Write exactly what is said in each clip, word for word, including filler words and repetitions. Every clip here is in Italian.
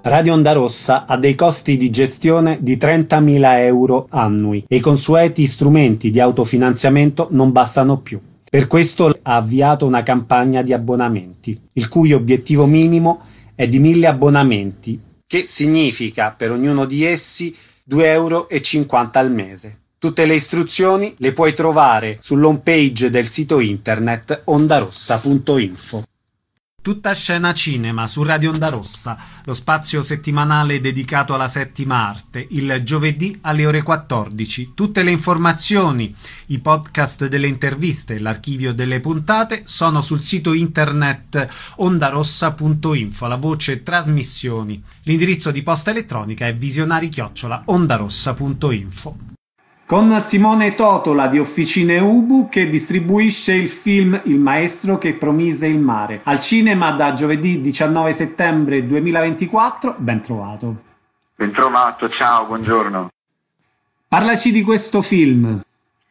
Radio Onda Rossa ha dei costi di gestione di trentamila euro annui e i consueti strumenti di autofinanziamento non bastano più. Per questo ha avviato una campagna di abbonamenti, il cui obiettivo minimo è di mille abbonamenti, che significa per ognuno di essi due euro e cinquanta al mese. Tutte le istruzioni le puoi trovare sull'home page del sito internet ondarossa punto info. Tutta scena cinema su Radio Onda Rossa, lo spazio settimanale dedicato alla settima arte, il giovedì alle ore quattordici. Tutte le informazioni, i podcast delle interviste e l'archivio delle puntate sono sul sito internet ondarossa punto info, la voce trasmissioni. L'indirizzo di posta elettronica è visionari chiocciola ondarossa punto info. Con Simone Totola di Officine Ubu, che distribuisce il film Il maestro che promise il mare, al cinema da giovedì diciannove settembre duemilaventiquattro. Ben trovato. Ben trovato, ciao, buongiorno. Parlaci di questo film.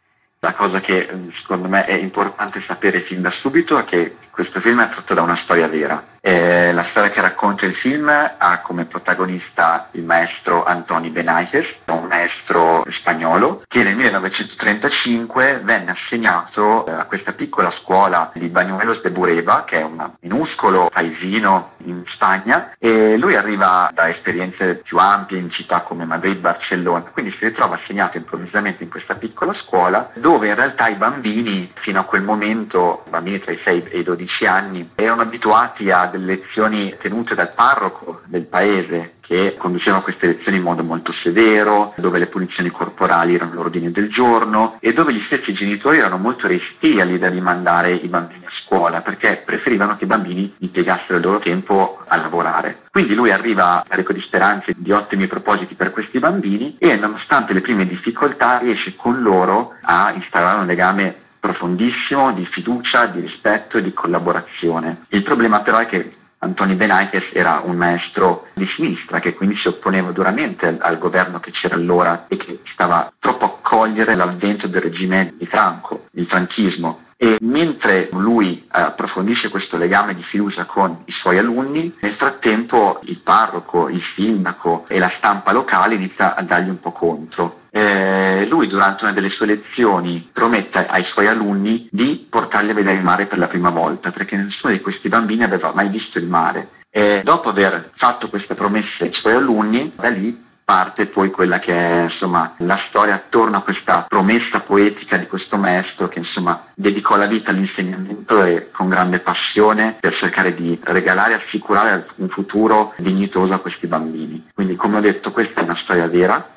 La cosa che secondo me è importante sapere fin da subito è che questo film è tratto da una storia vera. Eh, la storia che racconta il film ha come protagonista il maestro Antoni Benaites, un maestro spagnolo che nel millenovecentotrentacinque venne assegnato a questa piccola scuola di Bañuelos de Bureba, che è un minuscolo paesino in Spagna, e lui arriva da esperienze più ampie in città come Madrid, Barcellona, quindi si ritrova assegnato improvvisamente in questa piccola scuola dove in realtà i bambini fino a quel momento, bambini tra i sei e i dodici anni, erano abituati a delle lezioni tenute dal parroco del paese, che conducevano queste lezioni in modo molto severo, dove le punizioni corporali erano l'ordine del giorno e dove gli stessi genitori erano molto restii all'idea di mandare i bambini a scuola, perché preferivano che i bambini impiegassero il loro tempo a lavorare. Quindi lui arriva carico di speranze, di ottimi propositi per questi bambini e, nonostante le prime difficoltà, riesce con loro a instaurare un legame profondissimo di fiducia, di rispetto e di collaborazione. Il problema però è che Antoni Benaites era un maestro di sinistra che quindi si opponeva duramente al, al governo che c'era allora e che stava troppo a cogliere l'avvento del regime di Franco, il franchismo. E mentre lui approfondisce questo legame di fiducia con i suoi alunni, nel frattempo il parroco, il sindaco e la stampa locale inizia a dargli un po' contro. Eh, lui durante una delle sue lezioni promette ai suoi alunni di portarli a vedere il mare per la prima volta, perché nessuno di questi bambini aveva mai visto il mare. E dopo aver fatto queste promesse ai suoi alunni, da lì parte poi quella che è insomma la storia attorno a questa promessa poetica di questo maestro che insomma dedicò la vita all'insegnamento e con grande passione per cercare di regalare e assicurare un futuro dignitoso a questi bambini. Quindi, come ho detto, questa è una storia vera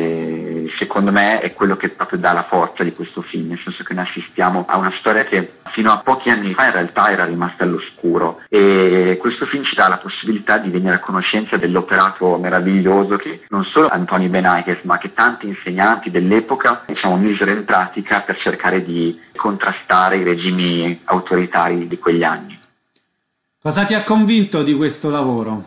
e secondo me è quello che proprio dà la forza di questo film, nel senso che noi assistiamo a una storia che fino a pochi anni fa in realtà era rimasta all'oscuro e questo film ci dà la possibilità di venire a conoscenza dell'operato meraviglioso che non solo Antoni Benaites ma che tanti insegnanti dell'epoca diciamo misero in pratica per cercare di contrastare i regimi autoritari di quegli anni. Cosa ti ha convinto di questo lavoro?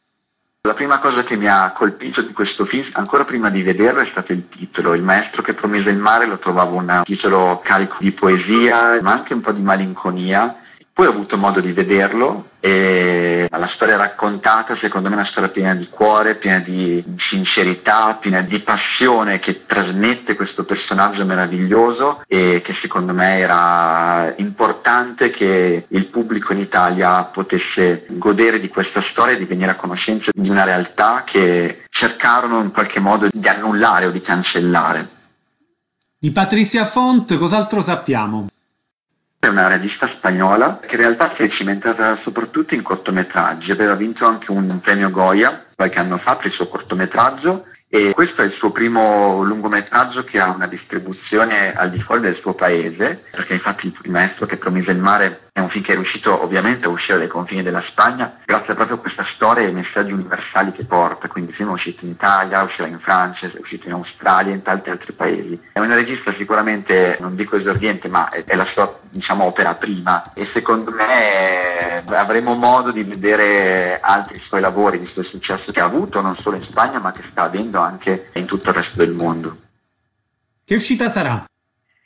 La prima cosa che mi ha colpito di questo film, ancora prima di vederlo, è stato il titolo. Il maestro che promise il mare lo trovavo un titolo carico di poesia, ma anche un po' di malinconia. Poi ho avuto modo di vederlo e la storia raccontata secondo me è una storia piena di cuore, piena di sincerità, piena di passione che trasmette questo personaggio meraviglioso e che secondo me era importante che il pubblico in Italia potesse godere di questa storia e di venire a conoscenza di una realtà che cercarono in qualche modo di annullare o di cancellare. Di Patricia Font cos'altro sappiamo? È una regista spagnola che in realtà si è cimentata soprattutto in cortometraggi, aveva vinto anche un premio Goya qualche anno fa per il suo cortometraggio e questo è il suo primo lungometraggio che ha una distribuzione al di fuori del suo paese, perché infatti Il maestro che promise il mare è un film che è riuscito ovviamente a uscire dai confini della Spagna grazie proprio a questa storia e ai messaggi universali che porta, quindi il film è uscito in Italia, uscirà in Francia, è uscito in Australia e in tanti altri paesi. È una regista sicuramente, non dico esordiente, ma è, è la sua diciamo opera prima e secondo me avremo modo di vedere altri suoi lavori, visto il successo che ha avuto non solo in Spagna ma che sta avendo anche in tutto il resto del mondo. Che uscita sarà?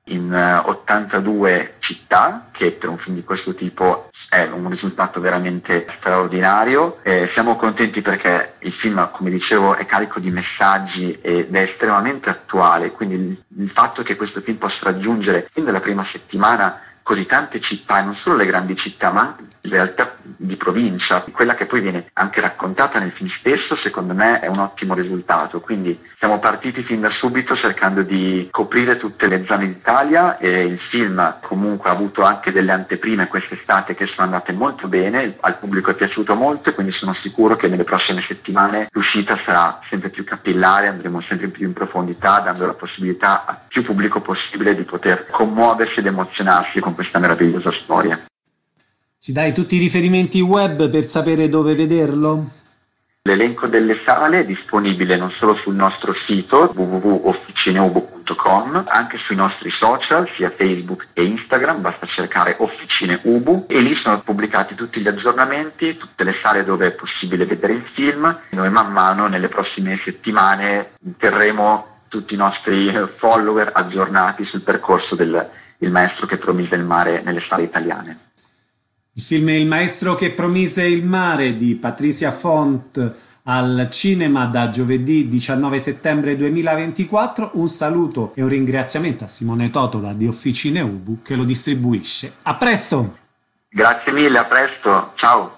in uh, ottantadue città, che per un film di questo tipo è un risultato veramente straordinario. Eh, siamo contenti perché il film, come dicevo, è carico di messaggi ed è estremamente attuale, quindi il, il fatto che questo film possa raggiungere fin dalla prima settimana così tante città, e non solo le grandi città, ma anche le realtà di provincia, quella che poi viene anche raccontata nel film stesso, secondo me è un ottimo risultato. Quindi siamo partiti fin da subito cercando di coprire tutte le zone d'Italia, e il film comunque ha avuto anche delle anteprime quest'estate che sono andate molto bene, al pubblico è piaciuto molto, e quindi sono sicuro che nelle prossime settimane l'uscita sarà sempre più capillare, andremo sempre più in profondità, dando la possibilità a più pubblico possibile di poter commuoversi ed emozionarsi con questa meravigliosa storia. Ci dai tutti i riferimenti web per sapere dove vederlo? L'elenco delle sale è disponibile non solo sul nostro sito w w w punto officineubu punto com, anche sui nostri social, sia Facebook e Instagram, basta cercare Officine Ubu, e lì sono pubblicati tutti gli aggiornamenti, tutte le sale dove è possibile vedere il film. Noi man mano nelle prossime settimane terremo tutti i nostri follower aggiornati sul percorso del Il maestro che promise il mare nelle sale italiane. Il film Il maestro che promise il mare di Patricia Font al cinema da giovedì diciannove settembre duemilaventiquattro. Un saluto e un ringraziamento a Simone Totola di Officine Ubu che lo distribuisce. A presto! Grazie mille, a presto, ciao!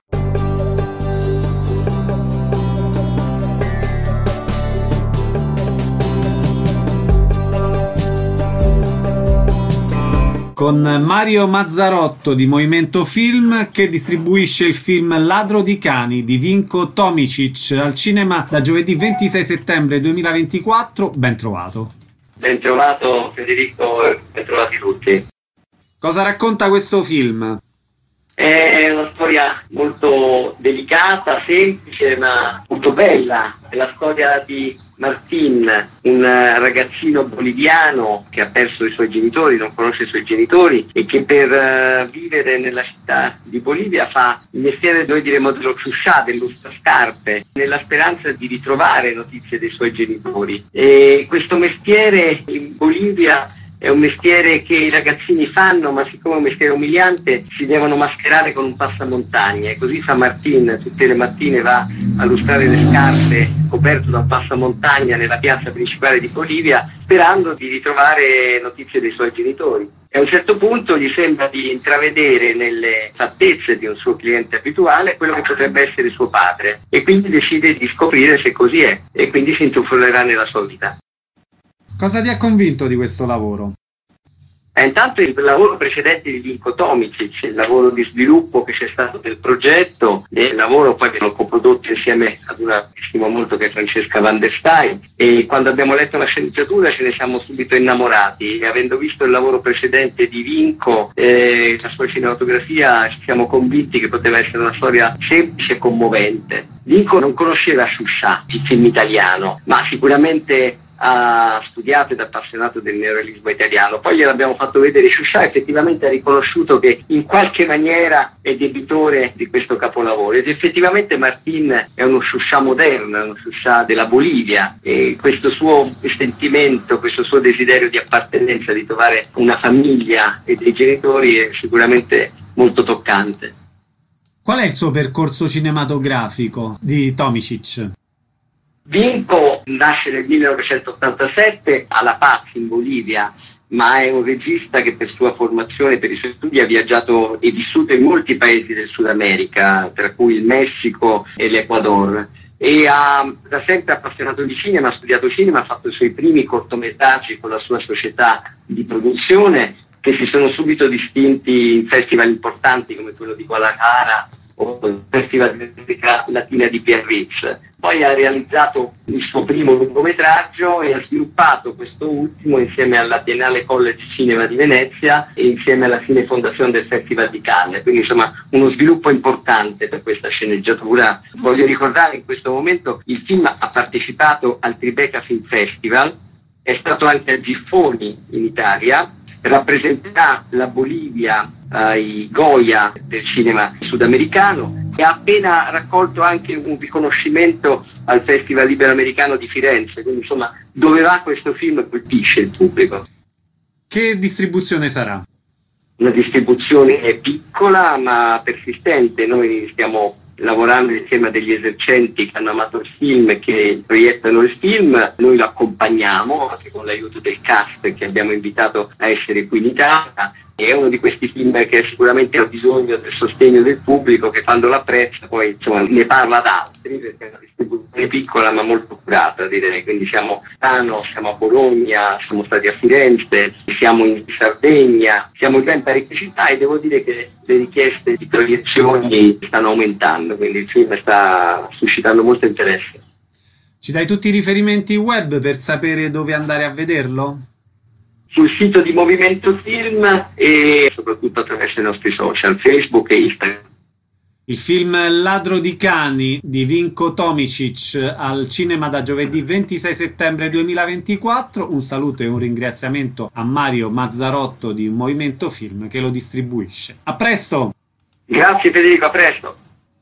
Con Mario Mazzarotto di Movimento Film, che distribuisce il film Ladro di cani di Vinko Tomicic al cinema da giovedì ventisei settembre duemilaventiquattro. Ben trovato. Ben trovato Federico, ben trovati tutti. Cosa racconta questo film? È una storia molto delicata, semplice, ma molto bella. È la storia di Martín, un ragazzino boliviano che ha perso i suoi genitori, non conosce i suoi genitori, e che per uh, vivere nella città di Bolivia fa il mestiere, noi diremmo, dello ciuscià, dell'ustascarpe, nella speranza di ritrovare notizie dei suoi genitori. E questo mestiere in Bolivia è un mestiere che i ragazzini fanno, ma siccome è un mestiere umiliante si devono mascherare con un passamontagna, e così fa Martín. Tutte le mattine va a lustrare le scarpe coperto da un passamontagna nella piazza principale di Bolivia, sperando di ritrovare notizie dei suoi genitori. E a un certo punto gli sembra di intravedere nelle fattezze di un suo cliente abituale quello che potrebbe essere suo padre, e quindi decide di scoprire se così è, e quindi si intrufolerà nella sua vita. Cosa ti ha convinto di questo lavoro? Eh, intanto il lavoro precedente di Vinko Tomicic, il lavoro di sviluppo che c'è stato del progetto, e il lavoro poi abbiamo coprodotto insieme ad una che stimo molto, che è Francesca Van der Stein, e quando abbiamo letto la sceneggiatura ce ne siamo subito innamorati, e avendo visto il lavoro precedente di Vinko e la sua cinematografia ci siamo convinti che poteva essere una storia semplice e commovente. Vinko non conosceva Sciuscià, il film italiano, ma sicuramente ha studiato ed appassionato del neorealismo italiano. Poi gliel'abbiamo fatto vedere Sciuscià, effettivamente ha riconosciuto che in qualche maniera è debitore di questo capolavoro, ed effettivamente Martín è uno Sciuscià moderno, è uno Sciuscià della Bolivia, e questo suo sentimento, questo suo desiderio di appartenenza, di trovare una famiglia e dei genitori, è sicuramente molto toccante. Qual è il suo percorso cinematografico di Tomicic? Vinko nasce nel millenovecentottantasette a La Paz in Bolivia, ma è un regista che per sua formazione, per i suoi studi, ha viaggiato e vissuto in molti paesi del Sud America, tra cui il Messico e l'Ecuador, e ha da sempre appassionato di cinema, ha studiato cinema, ha fatto i suoi primi cortometraggi con la sua società di produzione, che si sono subito distinti in festival importanti come quello di Guadalajara o il Festival di Musica Latina di Biarritz. Poi ha realizzato il suo primo lungometraggio e ha sviluppato questo ultimo insieme alla Biennale College Cinema di Venezia e insieme alla Cinefondazione del Festival di Cannes. Quindi insomma uno sviluppo importante per questa sceneggiatura. Voglio ricordare in questo momento il film ha partecipato al Tribeca Film Festival, è stato anche a Giffoni in Italia, rappresenterà la Bolivia ai Goya del cinema sudamericano e ha appena raccolto anche un riconoscimento al Festival Iberoamericano di Firenze, quindi insomma dove va questo film colpisce il pubblico. Che distribuzione sarà? Una distribuzione piccola ma persistente. Noi stiamo lavorando insieme a degli esercenti che hanno amato il film e che proiettano il film. Noi lo accompagniamo anche con l'aiuto del cast che abbiamo invitato a essere qui in Italia. È uno di questi film che sicuramente ha bisogno del sostegno del pubblico, che quando l'apprezza poi insomma ne parla ad altri, perché è una distribuzione piccola ma molto curata, direi. Quindi siamo a Milano, siamo a Bologna, siamo stati a Firenze, siamo in Sardegna, siamo in ben parecchie città e devo dire che le richieste di proiezioni stanno aumentando, quindi il film sta suscitando molto interesse. Ci dai tutti i riferimenti web per sapere dove andare a vederlo? Sul sito di Movimento Film e soprattutto attraverso i nostri social, Facebook e Instagram. Il film Ladro di cani di Vinko Tomicic al cinema da giovedì ventisei settembre duemilaventiquattro. Un saluto e un ringraziamento a Mario Mazzarotto di Movimento Film che lo distribuisce. A presto! Grazie Federico, a presto!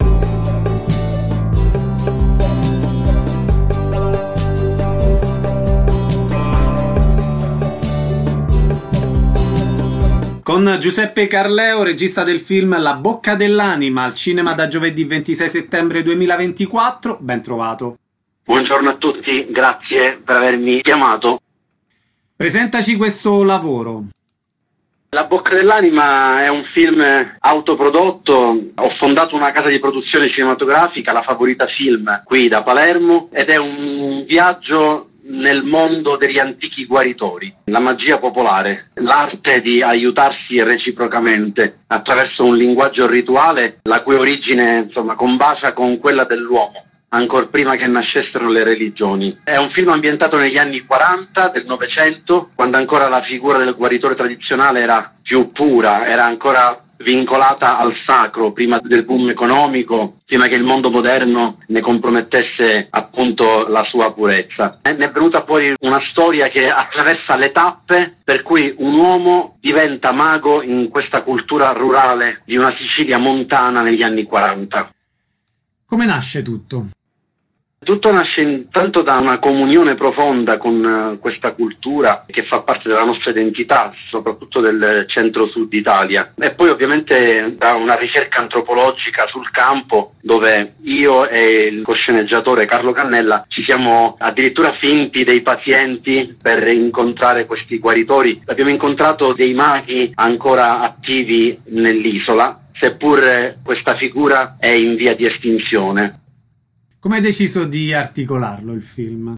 Con Giuseppe Carleo, regista del film La bocca dell'anima al cinema da giovedì ventisei settembre duemilaventiquattro, ben trovato. Buongiorno a tutti, grazie per avermi chiamato. Presentaci questo lavoro. La bocca dell'anima è un film autoprodotto. Ho fondato una casa di produzione cinematografica, La Favorita Film, qui da Palermo, ed è un viaggio nel mondo degli antichi guaritori, la magia popolare, l'arte di aiutarsi reciprocamente attraverso un linguaggio rituale la cui origine insomma combacia con quella dell'uomo ancor prima che nascessero le religioni. È un film ambientato negli anni quaranta del Novecento, quando ancora la figura del guaritore tradizionale era più pura, era ancora vincolata al sacro prima del boom economico, prima che il mondo moderno ne compromettesse appunto la sua purezza. Ne è venuta poi una storia che attraversa le tappe per cui un uomo diventa mago in questa cultura rurale di una Sicilia montana negli anni quaranta. Come nasce tutto? Tutto nasce intanto da una comunione profonda con uh, questa cultura che fa parte della nostra identità, soprattutto del centro-sud Italia, e poi ovviamente da una ricerca antropologica sul campo dove io e il cosceneggiatore Carlo Cannella ci siamo addirittura finti dei pazienti per incontrare questi guaritori. Abbiamo incontrato dei maghi ancora attivi nell'isola, seppur questa figura è in via di estinzione. Come hai deciso di articolarlo il film?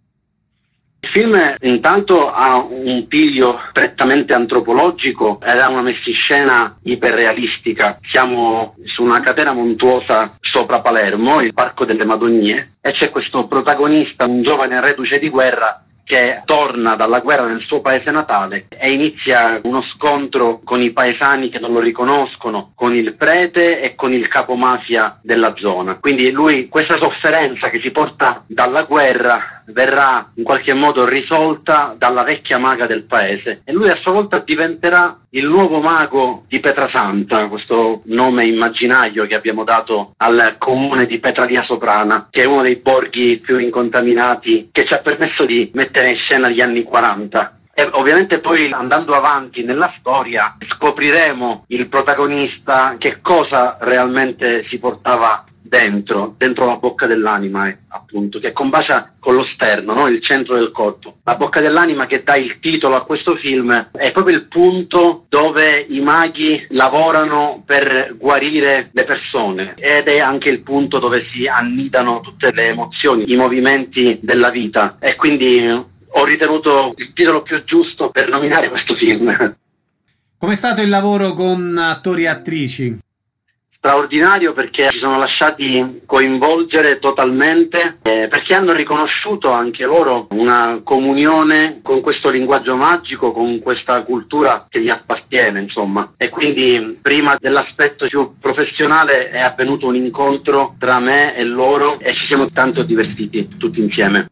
Il film intanto ha un piglio prettamente antropologico ed ha una messiscena iperrealistica. Siamo su una catena montuosa sopra Palermo, il Parco delle Madonie, e c'è questo protagonista, un giovane reduce di guerra, che torna dalla guerra nel suo paese natale e inizia uno scontro con i paesani che non lo riconoscono, con il prete e con il capomafia della zona. Quindi lui, questa sofferenza che si porta dalla guerra verrà in qualche modo risolta dalla vecchia maga del paese e lui a sua volta diventerà il nuovo mago di Petrasanta, questo nome immaginario che abbiamo dato al comune di Petralia Soprana, che è uno dei borghi più incontaminati, che ci ha permesso di mettere in scena gli anni quaranta. E ovviamente poi andando avanti nella storia scopriremo il protagonista, che cosa realmente si portava dentro, dentro la bocca dell'anima, eh, appunto, che combacia con lo sterno, no? Il centro del corpo. La bocca dell'anima, che dà il titolo a questo film, è proprio il punto dove i maghi lavorano per guarire le persone ed è anche il punto dove si annidano tutte le emozioni, i movimenti della vita, e quindi ho ritenuto il titolo più giusto per nominare questo film. Com'è stato il lavoro con attori e attrici? Straordinario, perché si sono lasciati coinvolgere totalmente, eh, perché hanno riconosciuto anche loro una comunione con questo linguaggio magico, con questa cultura che gli appartiene, insomma. E quindi prima dell'aspetto più professionale è avvenuto un incontro tra me e loro e ci siamo tanto divertiti tutti insieme.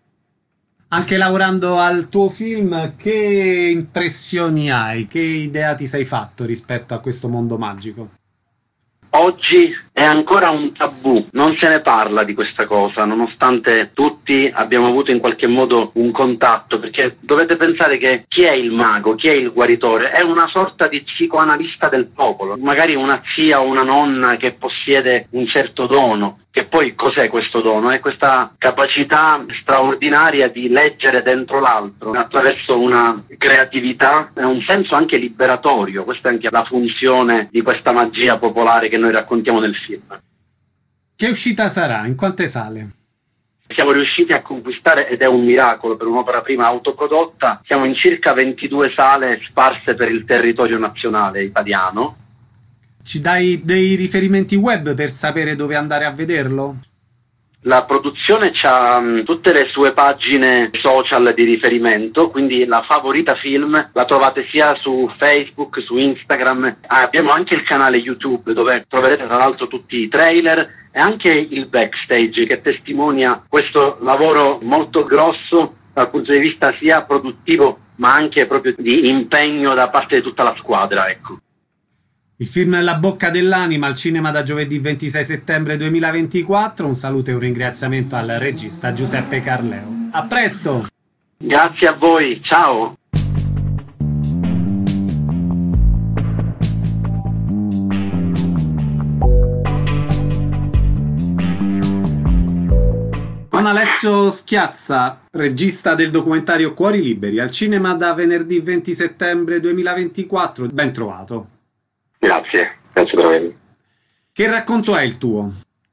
Anche lavorando al tuo film, che impressioni hai? Che idea ti sei fatto rispetto a questo mondo magico? Oggi è ancora un tabù, non se ne parla di questa cosa, nonostante tutti abbiamo avuto in qualche modo un contatto, perché dovete pensare che chi è il mago, chi è il guaritore, è una sorta di psicoanalista del popolo, magari una zia o una nonna che possiede un certo dono. Che poi cos'è questo dono? È questa capacità straordinaria di leggere dentro l'altro attraverso una creatività e un senso anche liberatorio. Questa è anche la funzione di questa magia popolare che noi raccontiamo nel film. Che uscita sarà? In quante sale? Siamo riusciti a conquistare, ed è un miracolo per un'opera prima autoprodotta, siamo in circa ventidue sale sparse per il territorio nazionale italiano. Ci dai dei riferimenti web per sapere dove andare a vederlo? La produzione ha um, tutte le sue pagine social di riferimento, quindi la Favorita Film la trovate sia su Facebook, su Instagram. Ah, abbiamo anche il canale YouTube dove troverete tra l'altro tutti i trailer e anche il backstage che testimonia questo lavoro molto grosso dal punto di vista sia produttivo ma anche proprio di impegno da parte di tutta la squadra, ecco. Il film La bocca dell'anima al cinema da giovedì ventisei settembre duemilaventiquattro. Un saluto e un ringraziamento al regista Giuseppe Carleo. A presto! Grazie a voi, ciao! Con Alessio Schiazza, regista del documentario Cuori Liberi, al cinema da venerdì venti settembre duemilaventiquattro. Ben trovato. Grazie, grazie per avermi. Che racconto è il tuo?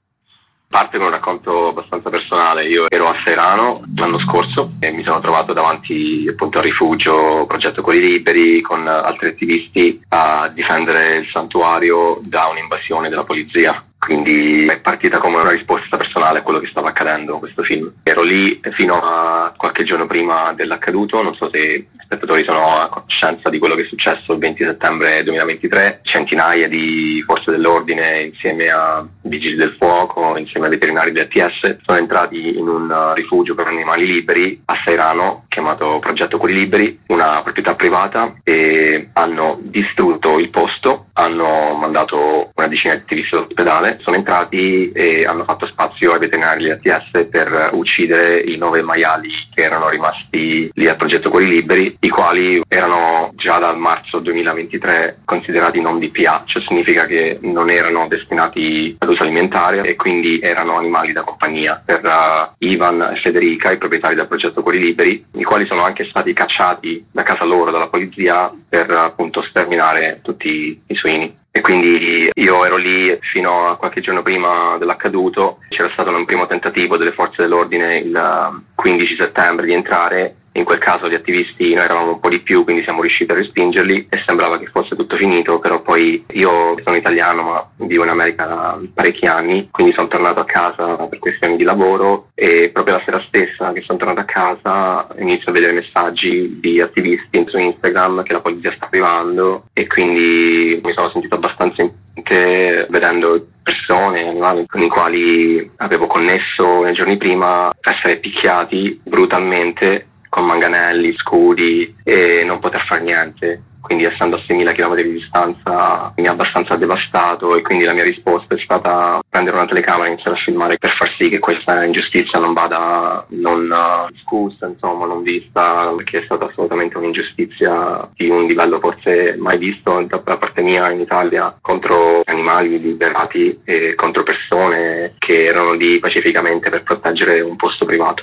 Parte con un racconto abbastanza personale. Io ero a Seirano l'anno scorso e mi sono trovato davanti appunto al rifugio Progetto Cuori Liberi con altri attivisti a difendere il santuario da un'invasione della polizia. Quindi è partita come una risposta personale a quello che stava accadendo in questo film. Ero lì fino a qualche giorno prima dell'accaduto, non so se i spettatori sono a conoscenza di quello che è successo il venti settembre duemilaventitré. Centinaia di forze dell'ordine insieme a vigili del fuoco, insieme ai veterinari del T S, sono entrati in un rifugio per animali liberi a Seirano, chiamato Progetto Cuori Liberi, una proprietà privata, e hanno distrutto il posto, hanno mandato una decina di attivisti all'ospedale. Sono entrati e hanno fatto spazio ai veterinari del T S per uccidere i nove maiali che erano rimasti lì al Progetto Cuori Liberi, i quali erano già dal marzo duemilaventitré considerati non D P A, cioè significa che non erano destinati ad uso alimentare e quindi erano animali da compagnia per uh, Ivan e Federica, i proprietari del Progetto Cuori Liberi, i quali sono anche stati cacciati da casa loro dalla polizia per appunto sterminare tutti i suini. E quindi io ero lì fino a qualche giorno prima dell'accaduto. C'era stato un primo tentativo delle forze dell'ordine il quindici settembre di entrare. In quel caso gli attivisti, noi eravamo un po' di più, quindi siamo riusciti a respingerli e sembrava che fosse tutto finito, però poi io sono italiano ma vivo in America da parecchi anni, quindi sono tornato a casa per questioni di lavoro e proprio la sera stessa che sono tornato a casa inizio a vedere messaggi di attivisti su Instagram che la polizia sta arrivando e quindi mi sono sentito abbastanza anche vedendo persone, animali con i quali avevo connesso nei giorni prima, essere picchiati brutalmente con manganelli, scudi e non poter fare niente. Quindi essendo a seimila chilometri di distanza mi ha abbastanza devastato e quindi la mia risposta è stata prendere una telecamera e iniziare a filmare per far sì che questa ingiustizia non vada non uh, discussa, insomma, non vista, perché è stata assolutamente un'ingiustizia di un livello forse mai visto da parte mia in Italia contro animali liberati e contro persone che erano lì pacificamente per proteggere un posto privato.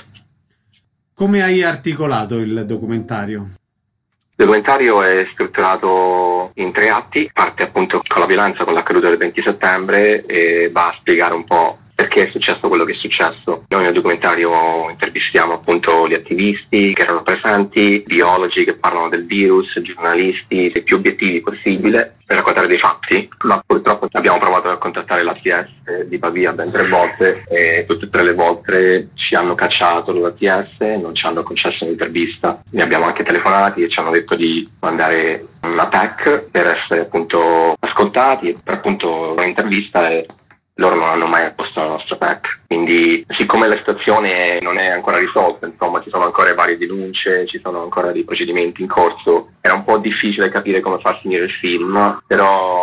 Come hai articolato il documentario? Il documentario è strutturato in tre atti, parte appunto con la violenza, con l'accaduto del venti settembre e va a spiegare un po' perché è successo quello che è successo. Noi nel documentario intervistiamo appunto gli attivisti che erano presenti, biologi che parlano del virus, giornalisti, i più obiettivi possibile per raccontare dei fatti, ma purtroppo abbiamo provato a contattare l'A T S di Pavia ben tre volte e tutte e tre le volte ci hanno cacciato l'A T S, non ci hanno concesso un'intervista. Ne abbiamo anche telefonati e ci hanno detto di mandare una P E C per essere appunto ascoltati e per appunto un'intervista e loro non hanno mai posto la nostra P E C. Quindi siccome la situazione non è ancora risolta, insomma ci sono ancora varie denunce, ci sono ancora dei procedimenti in corso, era un po' difficile capire come far finire il film, però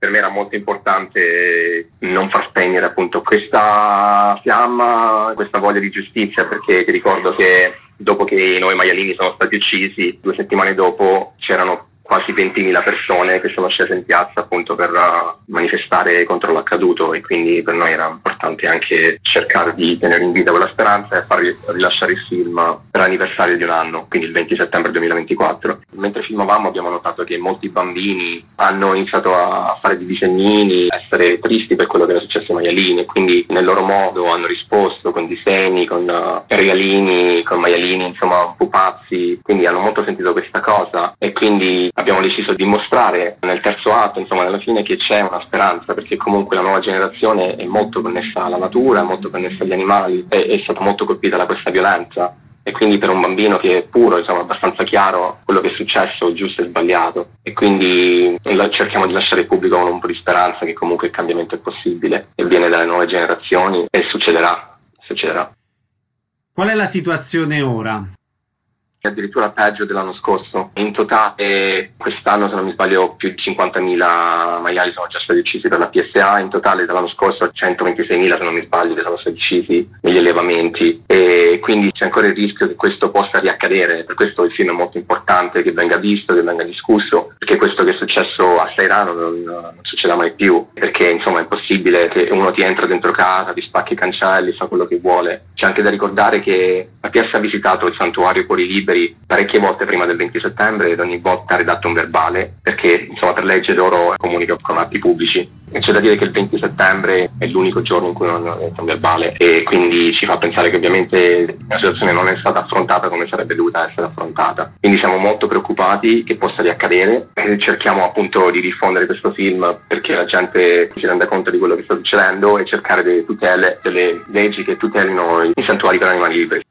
per me era molto importante non far spegnere appunto questa fiamma, questa voglia di giustizia, perché ti ricordo che dopo che i nove maialini sono stati uccisi, due settimane dopo c'erano quasi ventimila persone che sono scese in piazza appunto per uh, manifestare contro l'accaduto, e quindi per noi era importante anche cercare di tenere in vita quella speranza e far rilasciare il film per l'anniversario di un anno, quindi il venti settembre duemilaventiquattro. Mentre filmavamo abbiamo notato che molti bambini hanno iniziato a fare dei disegnini, a essere tristi per quello che era successo ai maialini, e quindi nel loro modo hanno risposto con disegni, con uh, regalini, con maialini insomma un po' pazzi, quindi hanno molto sentito questa cosa, e quindi abbiamo deciso di mostrare nel terzo atto, insomma, alla fine, che c'è una speranza, perché comunque la nuova generazione è molto connessa alla natura, molto connessa agli animali, è, è stata molto colpita da questa violenza, e quindi per un bambino che è puro, insomma, abbastanza chiaro quello che è successo, giusto e sbagliato, e quindi cerchiamo di lasciare il pubblico con un po' di speranza che comunque il cambiamento è possibile e viene dalle nuove generazioni, e succederà, succederà. Qual è la situazione ora? Addirittura peggio dell'anno scorso. In totale quest'anno, se non mi sbaglio, più di cinquantamila maiali sono già stati uccisi per la P S A. In totale dell'anno scorso centoventiseimila, se non mi sbaglio, sono stati uccisi negli allevamenti, e quindi c'è ancora il rischio che questo possa riaccadere. Per questo il film è molto importante che venga visto, che venga discusso, perché questo che è successo a Sairano non, non succeda mai più, perché insomma è impossibile che uno ti entra dentro casa, ti spacchi i cancelli, fa quello che vuole. C'è anche da ricordare che la P S ha visitato il santuario Cuori Liberi parecchie volte prima del venti settembre, ed ogni volta ha redatto un verbale, perché insomma per legge loro comunicano con atti pubblici, e c'è da dire che il venti settembre è l'unico giorno in cui non è un verbale, e quindi ci fa pensare che ovviamente la situazione non è stata affrontata come sarebbe dovuta essere affrontata. Quindi siamo molto preoccupati che possa riaccadere, e cerchiamo appunto di diffondere questo film perché la gente si renda conto di quello che sta succedendo, e cercare delle tutele, delle leggi che tutelino i santuari per animali liberi.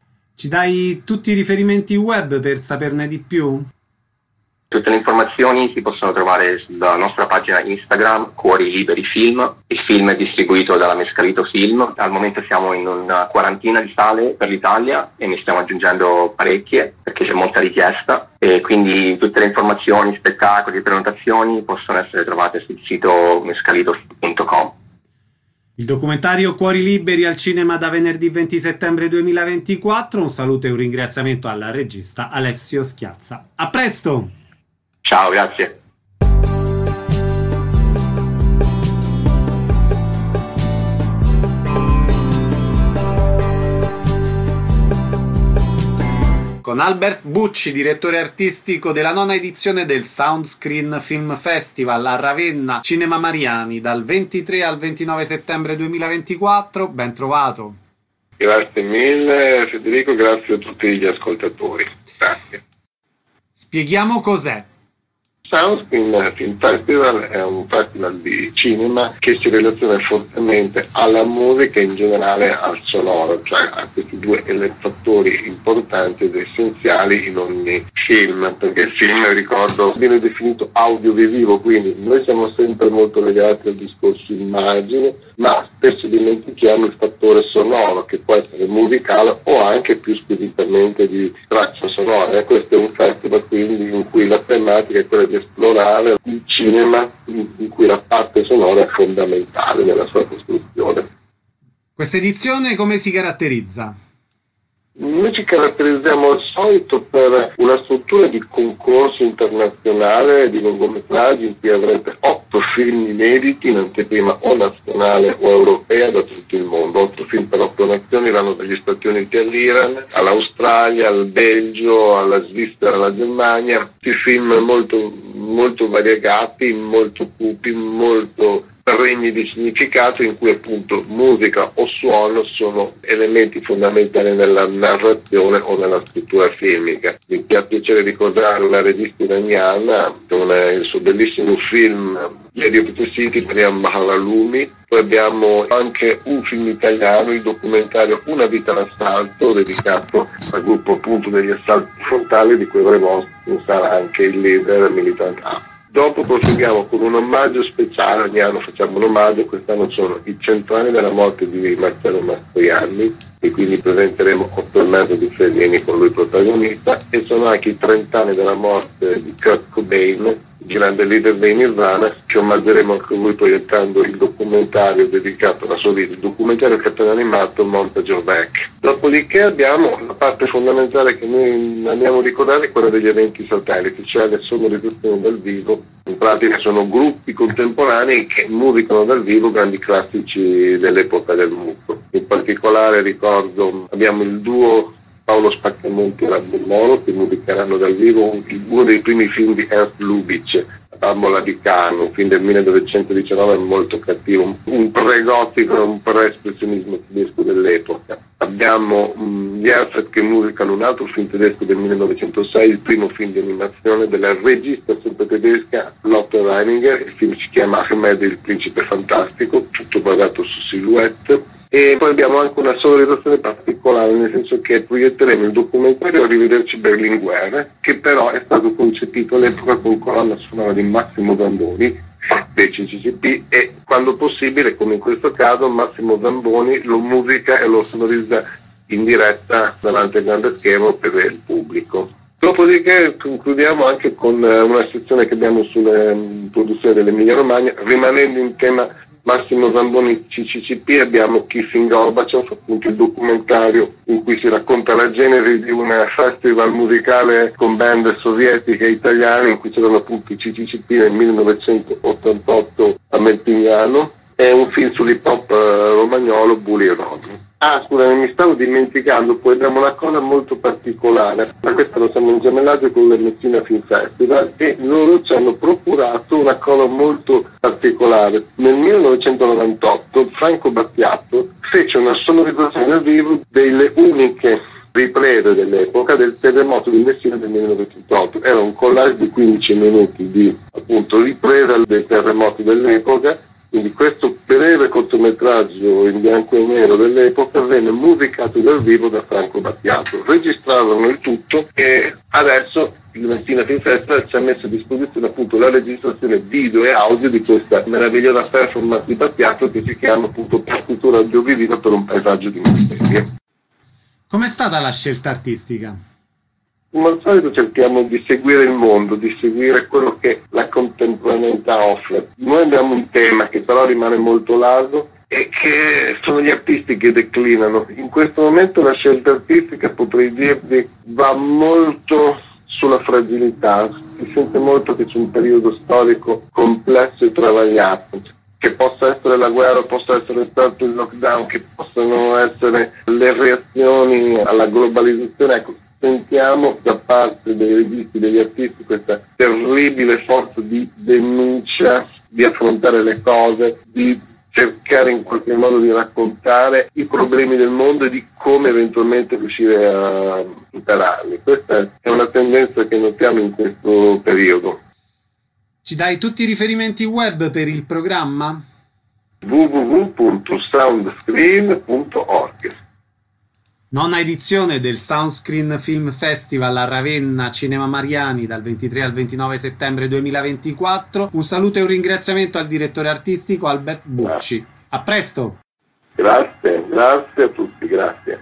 Ci dai tutti i riferimenti web per saperne di più? Tutte le informazioni si possono trovare sulla nostra pagina Instagram, Cuori Liberi Film. Il film è distribuito dalla Mescalito Film. Al momento siamo in una quarantina di sale per l'Italia e ne stiamo aggiungendo parecchie perché c'è molta richiesta, e quindi tutte le informazioni, spettacoli e prenotazioni possono essere trovate sul sito mescalito punto com. Il documentario Cuori Liberi al cinema da venerdì venti settembre duemilaventiquattro. Un saluto e un ringraziamento al regista Alessio Schiazza. A presto! Ciao, grazie. Con Albert Bucci, direttore artistico della nona edizione del Soundscreen Film Festival a Ravenna, Cinema Mariani, dal ventitré al ventinove settembre duemilaventiquattro. Ben trovato. Grazie mille Federico, grazie a tutti gli ascoltatori. Grazie. Spieghiamo cos'è. Soundscreen Film Festival è un festival di cinema che si relaziona fortemente alla musica e in generale al sonoro, cioè a questi due fattori importanti ed essenziali in ogni film, perché il film, ricordo, viene definito audiovisivo, quindi noi siamo sempre molto legati al discorso immagine, ma spesso dimentichiamo il fattore sonoro, che può essere musicale o anche più squisitamente di traccia sonora. E questo è un festival quindi in cui la tematica è quella di esplorare il cinema, in cui la parte sonora è fondamentale nella sua costruzione. Questa edizione come si caratterizza? Noi ci caratterizziamo al solito per una struttura di concorso internazionale di lungometraggi in cui avrete otto film inediti in anteprima o nazionale o europea da tutto il mondo. Otto film per otto nazioni vanno dagli Stati Uniti all'Iran, all'Australia, al Belgio, alla Svizzera, alla Germania. Tutti film molto, molto variegati, molto cupi, molto regni di significato, in cui appunto musica o suono sono elementi fondamentali nella narrazione o nella scrittura filmica. Mi fa piacere ricordare una regista iraniana con il suo bellissimo film Lady of the City, Mariam Bahalalumi. Poi abbiamo anche un film italiano, il documentario Una vita all'assalto, dedicato al gruppo appunto degli assalti frontali, di cui avremo sarà anche il leader Militant A. Dopo proseguiamo con un omaggio speciale, ogni anno facciamo un omaggio, quest'anno sono i cento anni della morte di Marcello Mastroianni, e quindi presenteremo otto e mezzo di Fellini con lui protagonista, e sono anche i trenta anni della morte di Kurt Cobain, grande leader dei Nirvana, che omaggeremo anche lui proiettando il documentario dedicato alla sua vita, il documentario che è appena animato, Montage of Heck. Dopodiché abbiamo la parte fondamentale che noi andiamo a ricordare, quella degli eventi satelliti, cioè le sonorizzazioni dal vivo. In pratica sono gruppi contemporanei che musicano dal vivo grandi classici dell'epoca del muto. In particolare ricordo, abbiamo il duo Paolo Spaccamonti e Rabbo Moro che musicheranno dal vivo uno dei primi film di Ernst Lubitsch, La bambola di Cannes, un film del millenovecentodiciannove molto cattivo, un pre-gotico, un pre-espressionismo tedesco dell'epoca. Abbiamo um, gli Herzog che musicano un altro film tedesco del millenovecentosei, il primo film di animazione della regista sempre tedesca Lotte Reininger. Il film si chiama Ahmed il principe fantastico, tutto basato su Silhouette. E poi abbiamo anche una sonorizzazione particolare, nel senso che proietteremo il documentario Arrivederci Berlinguer, che però è stato concepito all'epoca con colonna sonora di Massimo Zamboni dei C C C P, e quando possibile, come in questo caso, Massimo Zamboni lo musica e lo sonorizza in diretta davanti al grande schermo per il pubblico. Dopodiché concludiamo anche con una sezione che abbiamo sulle um, produzioni dell'Emilia Romagna, rimanendo in tema Massimo Zamboni C C C P. Abbiamo Kissing Gorbachev, appunto il documentario in cui si racconta la genesi di un festival musicale con band sovietiche e italiane, in cui c'erano appunto i C C C P nel millenovecentottantotto a Melpignano. È un film sull'hip hop romagnolo, Bully Ron. Ah, scusa, mi stavo dimenticando, poi abbiamo una cosa molto particolare, ma questo lo siamo in gemellaggio con il Messina Film Festival, e loro ci hanno procurato una cosa molto particolare. Nel millenovecentonovantotto Franco Battiato fece una sonorizzazione dal vivo delle uniche riprese dell'epoca del terremoto di Messina del millenovecentotto. Era un collage di quindici minuti di appunto ripresa del terremoto dell'epoca. Quindi questo breve cortometraggio in bianco e nero dell'epoca venne musicato dal vivo da Franco Battiato. Registrarono il tutto e adesso il Messina Film Festival ci ha messo a disposizione appunto la registrazione video e audio di questa meravigliosa performance di Battiato che si chiama appunto Partitura audiovisiva per un paesaggio di misteri. Com'è stata la scelta artistica? Come al solito cerchiamo di seguire il mondo, di seguire quello che la contemporaneità offre. Noi abbiamo un tema che però rimane molto largo e che sono gli artisti che declinano. In questo momento la scelta artistica, potrei dirvi, va molto sulla fragilità. Si sente molto che c'è un periodo storico complesso e travagliato, che possa essere la guerra, possa essere stato il lockdown, che possano essere le reazioni alla globalizzazione. Ecco, sentiamo da parte dei registi, degli artisti, questa terribile forza di denuncia, di affrontare le cose, di cercare in qualche modo di raccontare i problemi del mondo e di come eventualmente riuscire a superarli. Questa è una tendenza che notiamo in questo periodo. Ci dai tutti i riferimenti web per il programma? w w w punto soundscreen punto org. Nona edizione del Soundscreen Film Festival a Ravenna, Cinema Mariani, dal ventitré al ventinove settembre duemilaventiquattro. Un saluto e un ringraziamento al direttore artistico Albert Bucci. A presto! Grazie, grazie a tutti, grazie.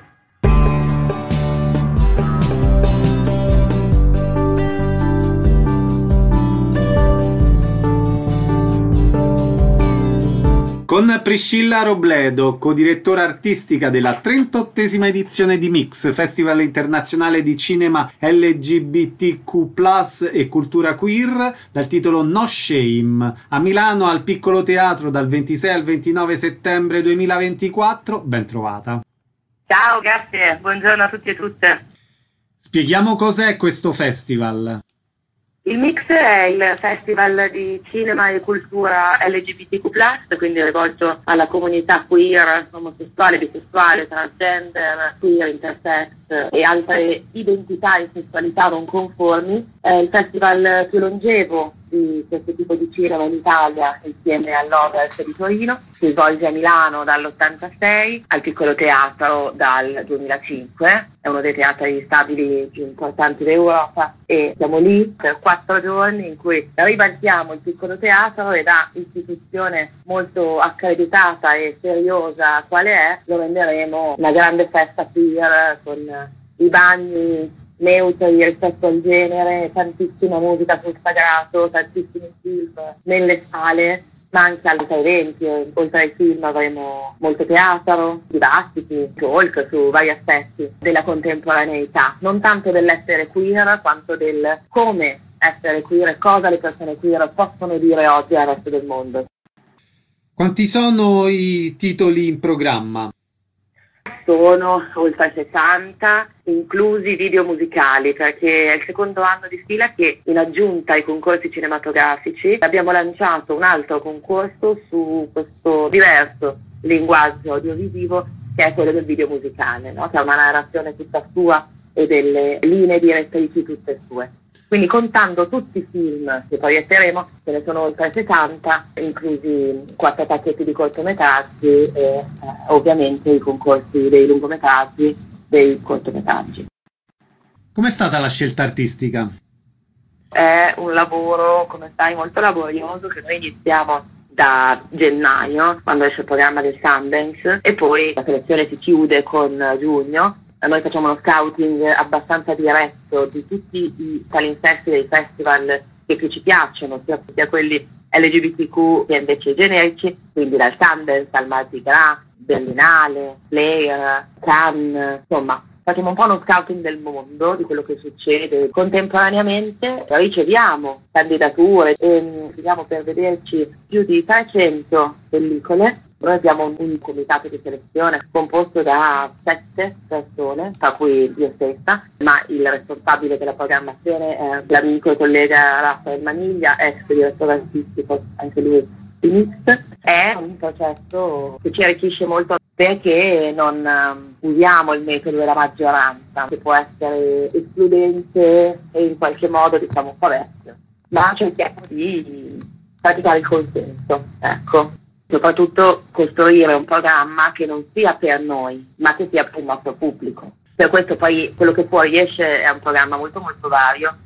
Con Priscilla Robledo, codirettora artistica della trentottesima edizione di Mix, Festival internazionale di cinema L G B T Q plus e cultura queer, dal titolo No Shame, a Milano al Piccolo Teatro dal ventisei al ventinove settembre duemilaventiquattro. Ben trovata. Ciao, grazie, buongiorno a tutti e tutte. Spieghiamo cos'è questo festival. Il Mix è il festival di cinema e cultura L G B T Q plus, quindi rivolto alla comunità queer, omosessuale, bisessuale, transgender, queer, intersex e altre identità e sessualità non conformi. È il festival più longevo di questo tipo di cinema in Italia, insieme all'Overs di Torino. Si svolge a Milano dall'ottantasei, al Piccolo Teatro dal duemilacinque. È uno dei teatri stabili più importanti d'Europa e siamo lì per quattro giorni in cui ribaltiamo il Piccolo Teatro e da istituzione molto accreditata e seriosa quale è, lo renderemo una grande festa queer con i bagni neutri rispetto al genere, tantissima musica sul sagrato, tantissimi film nelle sale, ma anche altri eventi. Oltre ai film avremo molto teatro, dibattiti, talk su vari aspetti della contemporaneità, non tanto dell'essere queer quanto del come essere queer e cosa le persone queer possono dire oggi al resto del mondo. Quanti sono i titoli in programma? Sono oltre sessanta, inclusi video musicali, perché è il secondo anno di fila che, in aggiunta ai concorsi cinematografici, abbiamo lanciato un altro concorso su questo diverso linguaggio audiovisivo, che è quello del video musicale, no? Che ha una narrazione tutta sua e delle linee direttrici tutte sue. Quindi, contando tutti i film che proietteremo, ce ne sono oltre settanta, inclusi quattro pacchetti di cortometraggi e eh, ovviamente i concorsi dei lungometraggi, dei cortometraggi. Com'è stata la scelta artistica? È un lavoro, come sai, molto laborioso, che noi iniziamo da gennaio, quando esce il programma del Sundance, e poi la selezione si chiude con giugno. Noi facciamo uno scouting abbastanza diretto di tutti i palinsesti dei festival che più ci piacciono, sia, sia quelli L G B T Q che invece i generici, quindi dal Sundance al Mardi Gras, Berlinale, Flare, Cannes, insomma facciamo un po' uno scouting del mondo, di quello che succede. Contemporaneamente riceviamo candidature e stiamo per vederci più di trecento pellicole. Noi abbiamo un comitato di selezione composto da sette persone, tra cui io stessa, ma il responsabile della programmazione è l'amico e collega Raffaele Maniglia, ex direttore artistico, anche lui di Mix. È un processo che ci arricchisce molto, perché non um, usiamo il metodo della maggioranza, che può essere escludente e in qualche modo, diciamo, un po' vecchio, ma cerchiamo di praticare il consenso, ecco. Soprattutto costruire un programma che non sia per noi, ma che sia per il nostro pubblico. Per questo poi quello che fuori esce è un programma molto molto vario.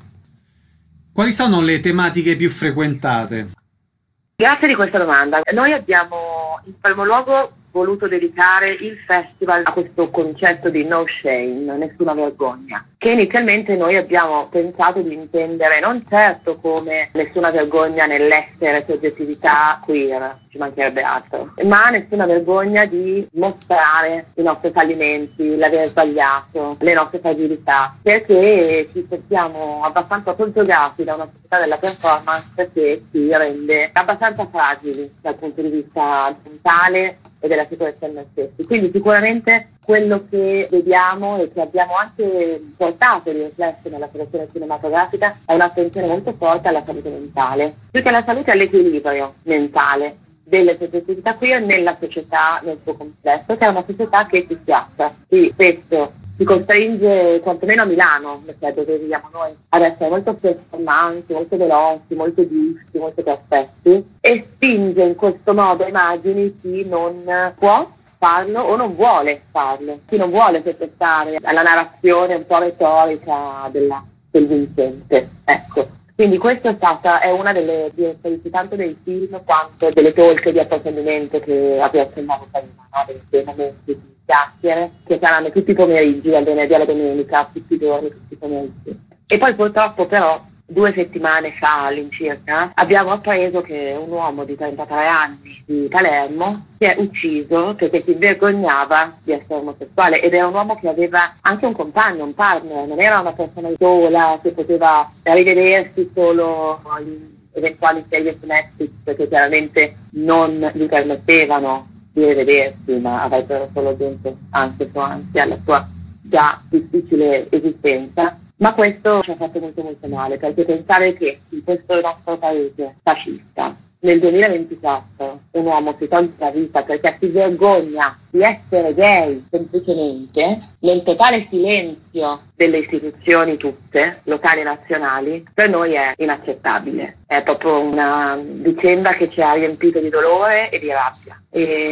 Quali sono le tematiche più frequentate? Grazie di questa domanda. Noi abbiamo in primo luogo voluto dedicare il festival a questo concetto di no shame, nessuna vergogna, che inizialmente noi abbiamo pensato di intendere non certo come nessuna vergogna nell'essere soggettività queer, ci mancherebbe altro, ma nessuna vergogna di mostrare i nostri fallimenti, l'aver sbagliato, le nostre fragilità, perché ci sentiamo abbastanza congiugati da una società della performance che ci rende abbastanza fragili dal punto di vista mentale e della sicurezza in noi stessi. Quindi sicuramente quello che vediamo e che abbiamo anche portato di riflesso nella selezione cinematografica è un'attenzione molto forte alla salute mentale, più che alla salute, all'equilibrio mentale delle soggettività queer nella società nel suo complesso, che è una società che si schiaccia, che spesso si costringe, quantomeno a Milano, perché dove viviamo noi, ad essere molto performanti, molto veloci, molto giusti, molto perfetti, e spinge in questo modo immagini chi non può farlo o non vuole farlo, chi non vuole sottostare alla narrazione un po' retorica della, del vincente, ecco. Quindi questa è stata è una delle direttrici tanto dei film quanto delle talk di approfondimento che abbiamo accennato prima, no? Dei momenti di chiacchiere che saranno tutti i pomeriggi, dal venerdì alla domenica, tutti i giorni, tutti i pomeriggi. E poi purtroppo però due settimane fa all'incirca abbiamo appreso che un uomo di trentatré anni di Palermo si è ucciso perché si vergognava di essere omosessuale, ed era un uomo che aveva anche un compagno, un partner, non era una persona sola che poteva rivedersi solo agli eventuali serie su Netflix che chiaramente non gli permettevano di rivedersi, ma avrebbero solo aggiunto anche su ansia alla sua già difficile esistenza. Ma questo ci ha fatto molto molto male, perché pensare che in questo nostro paese fascista, nel duemilaventiquattro, un uomo si toglie la vita perché si vergogna di essere gay semplicemente, nel totale silenzio delle istituzioni tutte, locali e nazionali, per noi è inaccettabile. È proprio una vicenda che ci ha riempito di dolore e di rabbia.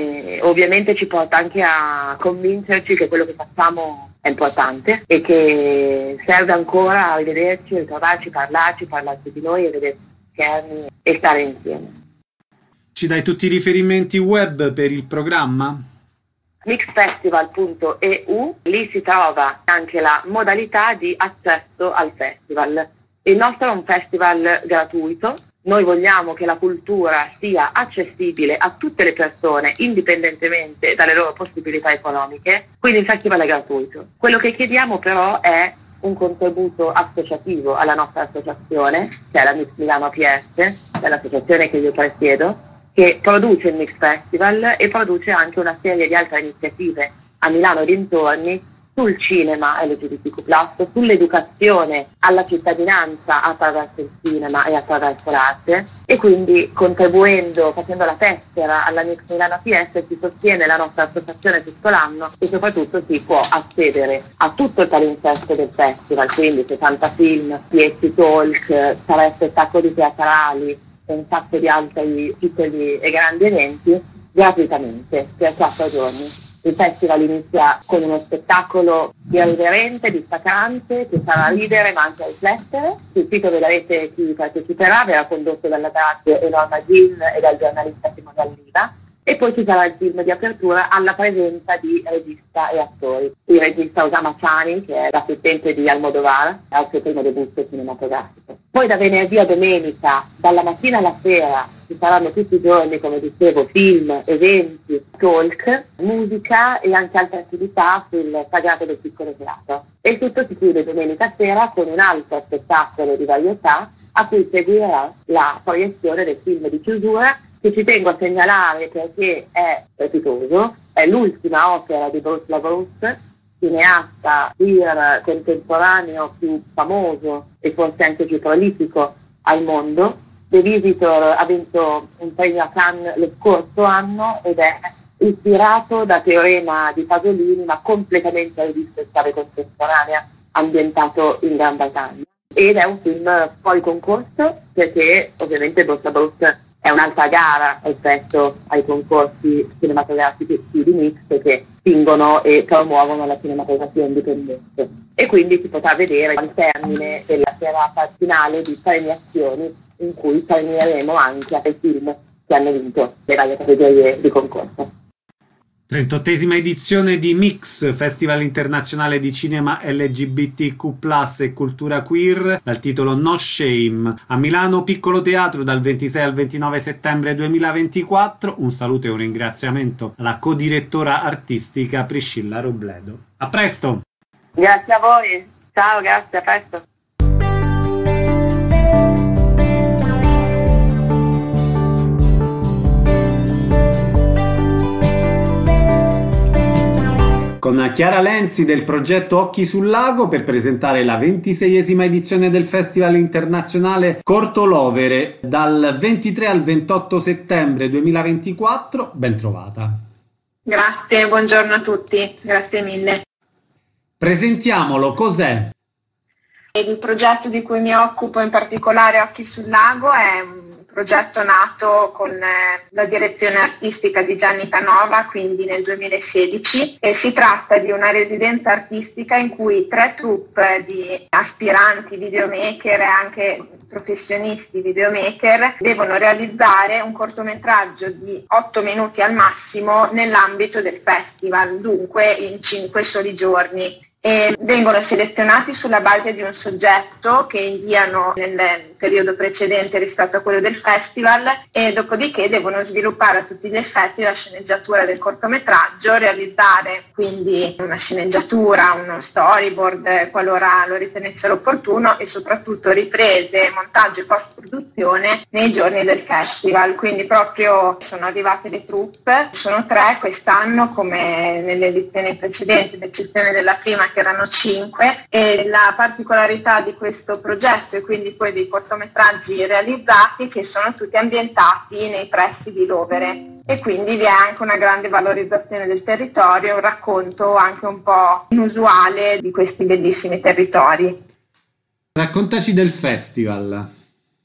E ovviamente ci porta anche a convincerci che quello che facciamo è importante e che serve ancora a rivederci, ritrovarci, parlarci, parlarci di noi e vederci sugli schermi e stare insieme. Ci dai tutti i riferimenti web per il programma? mixfestival punto e u, lì si trova anche la modalità di accesso al festival. Il nostro è un festival gratuito. Noi vogliamo che la cultura sia accessibile a tutte le persone indipendentemente dalle loro possibilità economiche, quindi il festival è gratuito. Quello che chiediamo però è un contributo associativo alla nostra associazione, che è la Mix Milano A P S, che è l'associazione che io presiedo, che produce il Mix Festival e produce anche una serie di altre iniziative a Milano e dintorni sul cinema L G B T Q plus, sull'educazione alla cittadinanza attraverso il cinema e attraverso l'arte, e quindi contribuendo, facendo la tessera alla Mix Milano A P S si sostiene la nostra associazione tutto l'anno e soprattutto si può accedere a tutto il palinsesto del festival, quindi settanta film, dieci talk, tre spettacoli teatrali e un sacco di altri piccoli e grandi eventi gratuitamente per quattro giorni. Il festival inizia con uno spettacolo irriverente, distaccante, che farà ridere ma anche riflettere. Sul sito vedrete chi parteciperà, verrà condotto dalla drag Enorma Gin e dal giornalista Simone Alliva. E poi ci sarà il film di apertura alla presenza di regista e attori. Il regista Osama Chani, che è l'assistente di Almodovar, ha il suo primo debutto cinematografico. Poi da venerdì a domenica, dalla mattina alla sera, ci saranno tutti i giorni, come dicevo, film, eventi, talk, musica e anche altre attività sul sagrato del piccolo teatro. E il tutto si chiude domenica sera con un altro spettacolo di varietà a cui seguirà la proiezione del film di chiusura, che ci tengo a segnalare perché è strepitoso, è l'ultima opera di Bruce LaBruce, cineasta queer contemporaneo più famoso e forse anche più prolifico al mondo. The Visitor ha vinto un premio a Cannes lo scorso anno ed è ispirato da Teorema di Pasolini, ma completamente rivisto in chiave contemporanea, ambientato in Gran Bretagna. Ed è un film fuori concorso perché ovviamente Bruce LaBruce è un'altra gara rispetto ai concorsi cinematografici di Mix che spingono e promuovono la cinematografia indipendente. E quindi si potrà vedere al termine della serata finale di premiazioni in cui premieremo anche i film che hanno vinto le varie categorie di concorso. trentottesima edizione di Mix, Festival internazionale di cinema L G B T Q plus e cultura queer, dal titolo No Shame, a Milano Piccolo Teatro dal ventisei al ventinove settembre duemilaventiquattro. Un saluto e un ringraziamento alla codirettora artistica Priscilla Robledo. A presto! Grazie a voi, ciao, grazie, a presto. Con Chiara Lenzi del progetto Occhi sul Lago per presentare la ventiseiesima edizione del Festival internazionale Corto Lovere dal ventitré al ventotto settembre duemilaventiquattro. Ben trovata. Grazie, buongiorno a tutti, grazie mille. Presentiamolo, cos'è? Il progetto di cui mi occupo, in particolare Occhi sul Lago, è un progetto nato con la direzione artistica di Gianni Canova, quindi nel duemilasedici, e si tratta di una residenza artistica in cui tre troupe di aspiranti videomaker e anche professionisti videomaker devono realizzare un cortometraggio di otto minuti al massimo nell'ambito del festival, dunque in cinque soli giorni. E vengono selezionati sulla base di un soggetto che inviano nel periodo precedente rispetto a quello del festival e dopodiché devono sviluppare a tutti gli effetti la sceneggiatura del cortometraggio, realizzare quindi una sceneggiatura, uno storyboard qualora lo ritenessero opportuno e soprattutto riprese, montaggio e post-produzione nei giorni del festival. Quindi proprio sono arrivate le troupe, sono tre quest'anno come nelle edizioni precedenti, ad eccezione della prima che erano cinque, e la particolarità di questo progetto e quindi poi dei cortometraggi realizzati che sono tutti ambientati nei pressi di Lovere e quindi vi è anche una grande valorizzazione del territorio, un racconto anche un po' inusuale di questi bellissimi territori. Raccontaci del festival.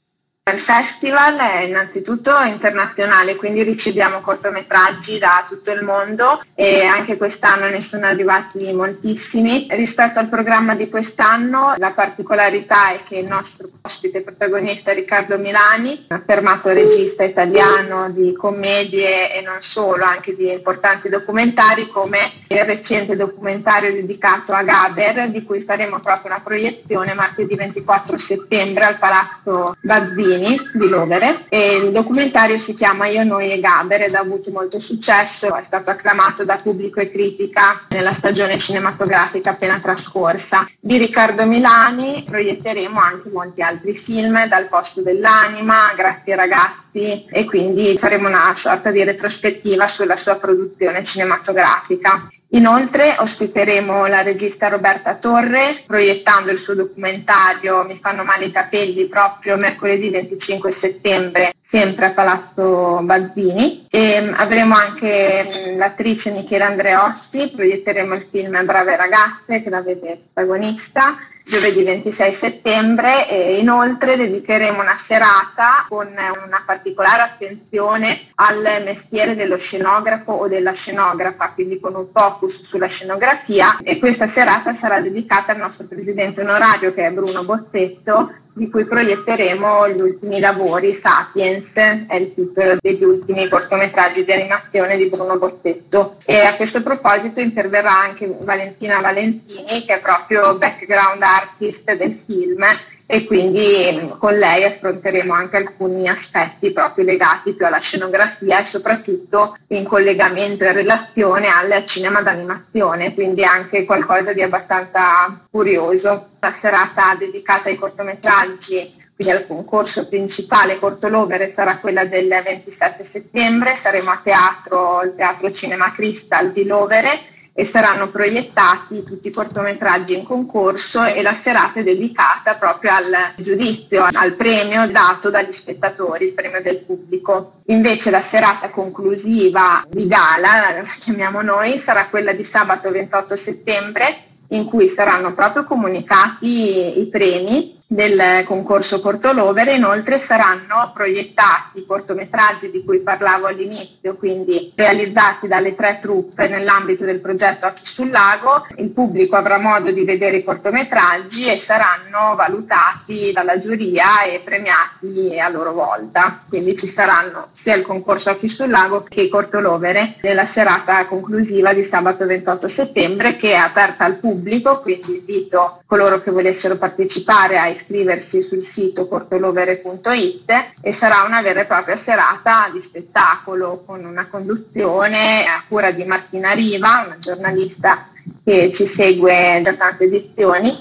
Il festival è innanzitutto internazionale, quindi riceviamo cortometraggi da tutto il mondo e anche quest'anno ne sono arrivati moltissimi. Rispetto al programma di quest'anno, la particolarità è che il nostro ospite protagonista è Riccardo Milani, un affermato regista italiano di commedie e non solo, anche di importanti documentari come il recente documentario dedicato a Gaber, di cui faremo proprio una proiezione martedì ventiquattro settembre al Palazzo Bazzini di Lovere, e il documentario si chiama Io, Noi e Gaber ed ha avuto molto successo, è stato acclamato da pubblico e critica nella stagione cinematografica appena trascorsa. Di Riccardo Milani proietteremo anche molti altri film, Dal posto dell'anima, Grazie ragazzi, e quindi faremo una sorta di retrospettiva sulla sua produzione cinematografica. Inoltre ospiteremo la regista Roberta Torre proiettando il suo documentario Mi fanno male i capelli proprio mercoledì venticinque settembre, sempre a Palazzo Bazzini, e avremo anche l'attrice Michela Andreossi, proietteremo il film Brave ragazze che la vede protagonista giovedì ventisei settembre, e inoltre dedicheremo una serata con una particolare attenzione al mestiere dello scenografo o della scenografa, quindi con un focus sulla scenografia, e questa serata sarà dedicata al nostro presidente onorario che è Bruno Bozzetto, di cui proietteremo gli ultimi lavori. Sapiens è il titolo degli ultimi cortometraggi di animazione di Bruno Bozzetto. E a questo proposito interverrà anche Valentina Valentini, che è proprio background artist del film, e quindi con lei affronteremo anche alcuni aspetti proprio legati più alla scenografia e soprattutto in collegamento e relazione al cinema d'animazione, quindi anche qualcosa di abbastanza curioso. La serata dedicata ai cortometraggi, quindi al concorso principale Cortolovere, sarà quella del ventisette settembre. Saremo a teatro, il Teatro Cinema Crystal di Lovere, e saranno proiettati tutti i cortometraggi in concorso, e la serata è dedicata proprio al giudizio, al premio dato dagli spettatori, il premio del pubblico. Invece la serata conclusiva di gala, la chiamiamo noi, sarà quella di sabato ventotto settembre, in cui saranno proprio comunicati i premi del concorso Cortolovere. Inoltre saranno proiettati i cortometraggi di cui parlavo all'inizio, quindi realizzati dalle tre troupe nell'ambito del progetto Occhi sul Lago. Il pubblico avrà modo di vedere i cortometraggi e saranno valutati dalla giuria e premiati a loro volta. Quindi ci saranno sia il concorso Occhi sul Lago che Cortolovere nella serata conclusiva di sabato ventotto settembre, che è aperta al pubblico, quindi invito coloro che volessero partecipare a iscriversi sul sito cortolovere punto it, e sarà una vera e propria serata di spettacolo con una conduzione a cura di Martina Riva, una giornalista che ci segue da tante edizioni.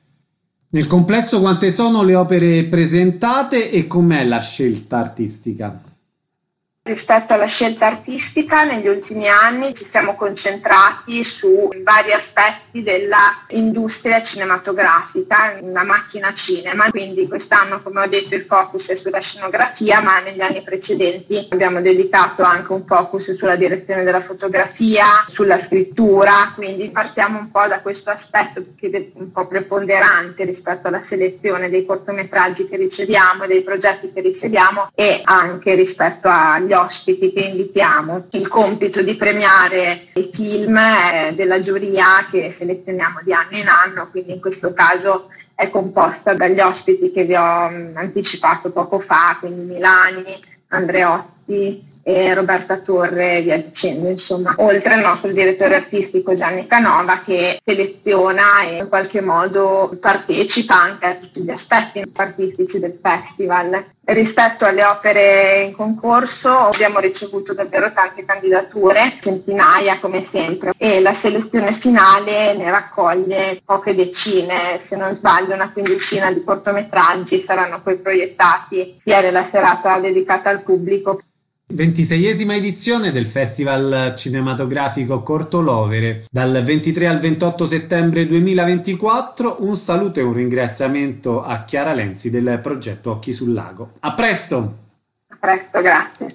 Nel complesso quante sono le opere presentate e com'è la scelta artistica? Rispetto alla scelta artistica, negli ultimi anni ci siamo concentrati su vari aspetti della industria cinematografica, una macchina cinema, quindi quest'anno, come ho detto, il focus è sulla scenografia, ma negli anni precedenti abbiamo dedicato anche un focus sulla direzione della fotografia, sulla scrittura, quindi partiamo un po' da questo aspetto che è un po' preponderante rispetto alla selezione dei cortometraggi che riceviamo, dei progetti che riceviamo, e anche rispetto agli ospiti che invitiamo. Il compito di premiare i film è della giuria che selezioniamo di anno in anno, quindi in questo caso è composta dagli ospiti che vi ho anticipato poco fa, quindi Milani, Andreotti e Roberta Torre, via dicendo, insomma, oltre al nostro direttore artistico Gianni Canova, che seleziona e in qualche modo partecipa anche a tutti gli aspetti artistici del festival. Rispetto alle opere in concorso abbiamo ricevuto davvero tante candidature, centinaia come sempre, e la selezione finale ne raccoglie poche decine, se non sbaglio una quindicina di cortometraggi saranno poi proiettati sia nella serata dedicata al pubblico. ventiseiesima edizione del Festival Cinematografico Cortolovere, dal ventitré al ventotto settembre duemilaventiquattro. Un saluto e un ringraziamento a Chiara Lenzi del progetto Occhi sul Lago. A presto! A presto, grazie.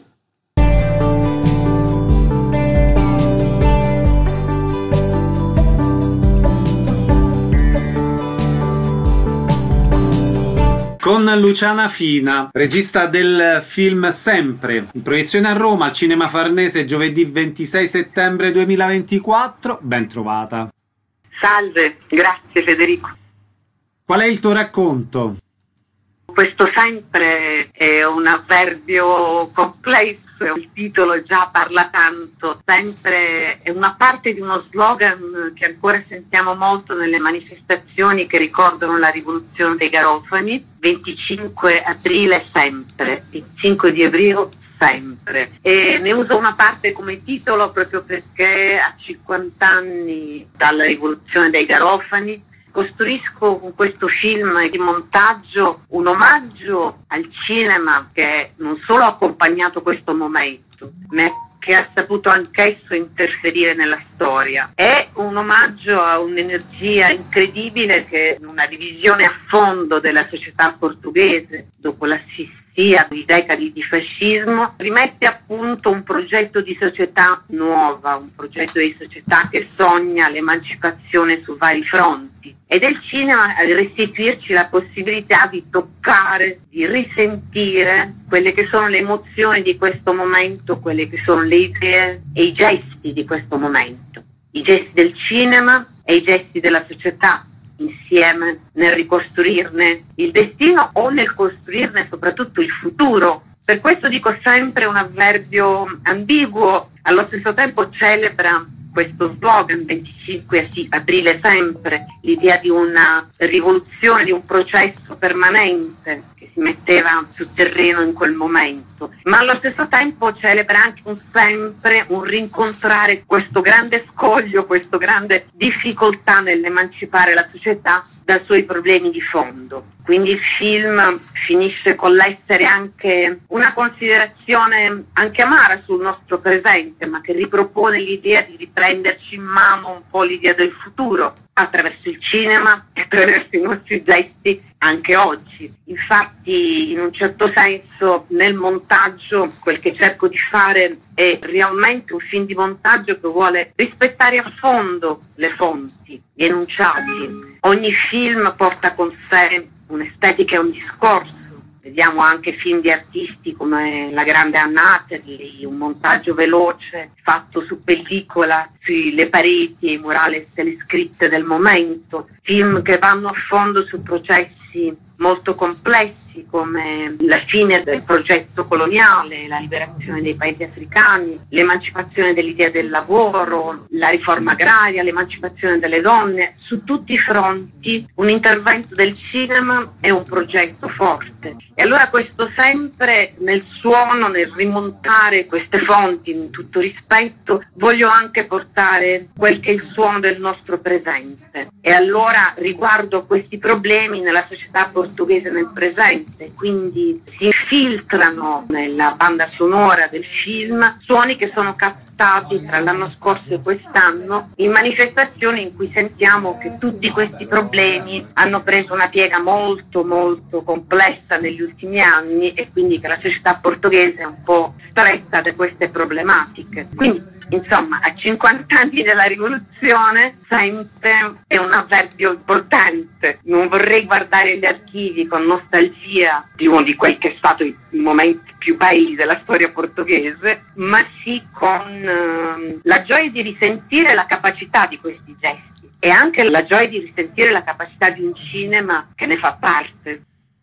con Luciana Fina, regista del film Sempre, in proiezione a Roma al Cinema Farnese giovedì ventisei settembre duemilaventiquattro. Ben trovata. Salve, grazie Federico. Qual è il tuo racconto? Questo sempre è un avverbio complesso, il titolo già parla tanto. Sempre è una parte di uno slogan che ancora sentiamo molto nelle manifestazioni che ricordano la rivoluzione dei Garofani. venticinque aprile sempre, il cinque di aprile sempre. E ne uso una parte come titolo proprio perché a cinquanta anni dalla rivoluzione dei Garofani costruisco con questo film di montaggio un omaggio al cinema che non solo ha accompagnato questo momento, ma che ha saputo anch'esso interferire nella storia. È un omaggio a un'energia incredibile che una divisione a fondo della società portoghese dopo l'assistia di decadi di fascismo rimette a punto un progetto di società nuova, un progetto di società che sogna l'emancipazione su vari fronti. Ed è il cinema a restituirci la possibilità di toccare, di risentire quelle che sono le emozioni di questo momento, quelle che sono le idee e i gesti di questo momento. I gesti del cinema e i gesti della società insieme nel ricostruirne il destino o nel costruirne soprattutto il futuro. Per questo dico sempre un avverbio ambiguo, allo stesso tempo celebra questo slogan venticinque aprile sempre, l'idea di una rivoluzione, di un processo permanente che si metteva sul terreno in quel momento, ma allo stesso tempo celebra anche un sempre un rincontrare questo grande scoglio, questa grande difficoltà nell'emancipare la società dai suoi problemi di fondo. Quindi il film finisce con l'essere anche una considerazione anche amara sul nostro presente, ma che ripropone l'idea di riprenderci in mano un po' l'idea del futuro attraverso il cinema e attraverso i nostri gesti anche oggi. Infatti, in un certo senso, nel montaggio quel che cerco di fare è realmente un film di montaggio che vuole rispettare a fondo le fonti, gli enunciati. Ogni film porta con sé un'estetica e un discorso. Vediamo anche film di artisti come La Grande Annateli, un montaggio veloce fatto su pellicola, sulle pareti, i murales e le scritte del momento, film che vanno a fondo su processi molto complessi come la fine del progetto coloniale, la liberazione dei paesi africani, l'emancipazione dell'idea del lavoro, la riforma agraria, l'emancipazione delle donne. Su tutti i fronti un intervento del cinema è un progetto forte. E allora questo sempre nel suono, nel rimontare queste fonti in tutto rispetto, voglio anche portare quel che è il suono del nostro presente. E allora riguardo questi problemi nella società portoghese nel presente, quindi si infiltrano nella banda sonora del film suoni che sono captati tra l'anno scorso e quest'anno in manifestazioni in cui sentiamo che tutti questi problemi hanno preso una piega molto molto complessa negli ultimi anni e quindi che la società portoghese è un po' stretta da queste problematiche. Quindi insomma, a cinquanta anni della rivoluzione sempre è un avverbio importante. Non vorrei guardare gli archivi con nostalgia di uno di quel che è stato il momento più belli della storia portoghese, ma sì con uh, la gioia di risentire la capacità di questi gesti e anche la gioia di risentire la capacità di un cinema che ne fa parte.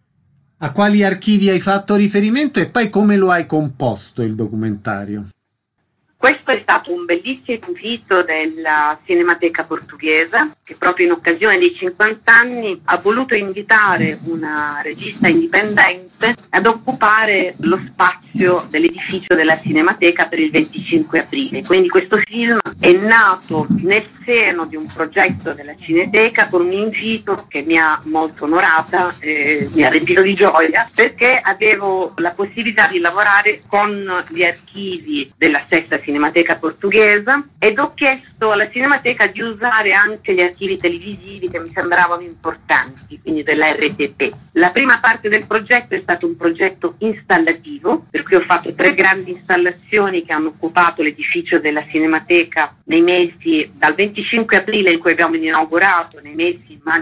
A quali archivi hai fatto riferimento e poi come lo hai composto il documentario? Questo è stato un bellissimo invito della Cinemateca Portoghese che proprio in occasione dei cinquanta anni ha voluto invitare una regista indipendente ad occupare lo spazio dell'edificio della Cinemateca per il venticinque aprile. Quindi questo film è nato nel seno di un progetto della Cineteca con un invito che mi ha molto onorata e mi ha riempito di gioia perché avevo la possibilità di lavorare con gli archivi della stessa Cinemateca Portoghese ed ho chiesto alla Cinemateca di usare anche gli archivi televisivi che mi sembravano importanti, quindi della R T P. La prima parte del progetto è stato un progetto installativo, per cui ho fatto tre grandi installazioni che hanno occupato l'edificio della Cinemateca nei mesi dal venticinque aprile in cui abbiamo inaugurato, nei mesi di maggio la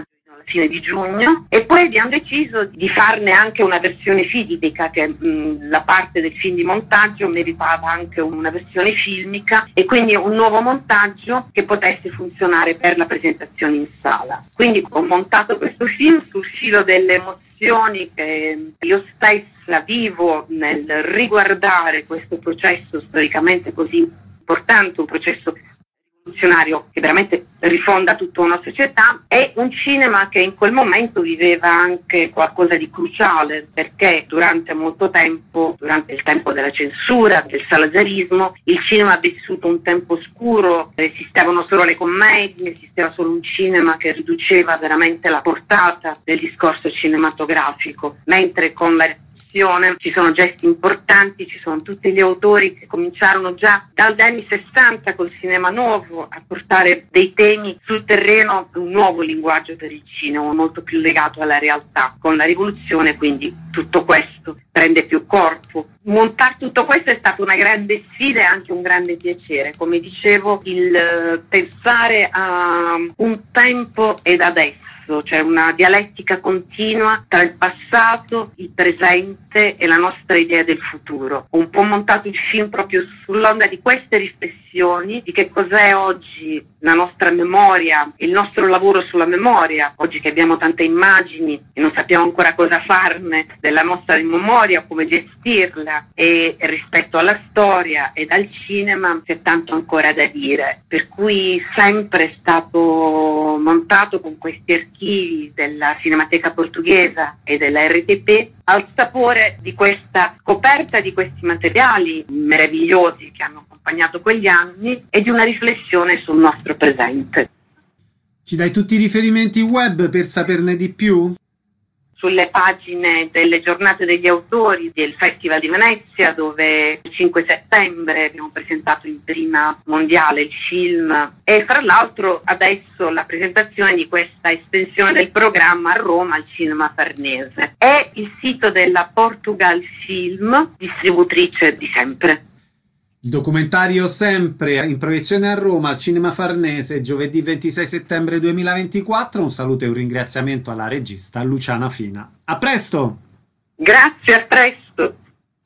fine di giugno, e poi abbiamo deciso di farne anche una versione filmica, che mh, la parte del film di montaggio meritava anche una versione filmica, e quindi un nuovo montaggio che potesse funzionare per la presentazione in sala. Quindi ho montato questo film sul filo delle emozioni che io stessa vivo nel riguardare questo processo storicamente così importante, un processo rivoluzionario che veramente rifonda tutta una società, e un cinema che in quel momento viveva anche qualcosa di cruciale, perché durante molto tempo, durante il tempo della censura, del salazarismo, il cinema ha vissuto un tempo oscuro, esistevano solo le commedie, esisteva solo un cinema che riduceva veramente la portata del discorso cinematografico, mentre con la ci sono gesti importanti, ci sono tutti gli autori che cominciarono già dagli anni sessanta col cinema nuovo a portare dei temi sul terreno, un nuovo linguaggio per il cinema, molto più legato alla realtà. Con la rivoluzione quindi tutto questo prende più corpo. Montare tutto questo è stata una grande sfida e anche un grande piacere. Come dicevo, il pensare a un tempo ed adesso, cioè una dialettica continua tra il passato, il presente e la nostra idea del futuro. Ho un po' montato il film proprio sull'onda di queste riflessioni, di che cos'è oggi la nostra memoria, il nostro lavoro sulla memoria, oggi che abbiamo tante immagini e non sappiamo ancora cosa farne della nostra memoria, come gestirla, e rispetto alla storia e al cinema c'è tanto ancora da dire, per cui sempre è stato montato con questi archivi della Cinemateca Portuguesa e della R T P al sapore di questa scoperta di questi materiali meravigliosi che hanno accompagnato quegli anni e di una riflessione sul nostro presente. Ci dai tutti i riferimenti web per saperne di più? Sulle pagine delle giornate degli autori del Festival di Venezia, dove il cinque settembre abbiamo presentato in prima mondiale il film, e fra l'altro adesso la presentazione di questa estensione del programma a Roma al Cinema Farnese. È il sito della Portugal Film, distributrice di sempre. Il documentario sempre in proiezione a Roma al Cinema Farnese giovedì ventisei settembre duemilaventiquattro. Un saluto e un ringraziamento alla regista Luciana Fina. A presto! Grazie, a presto!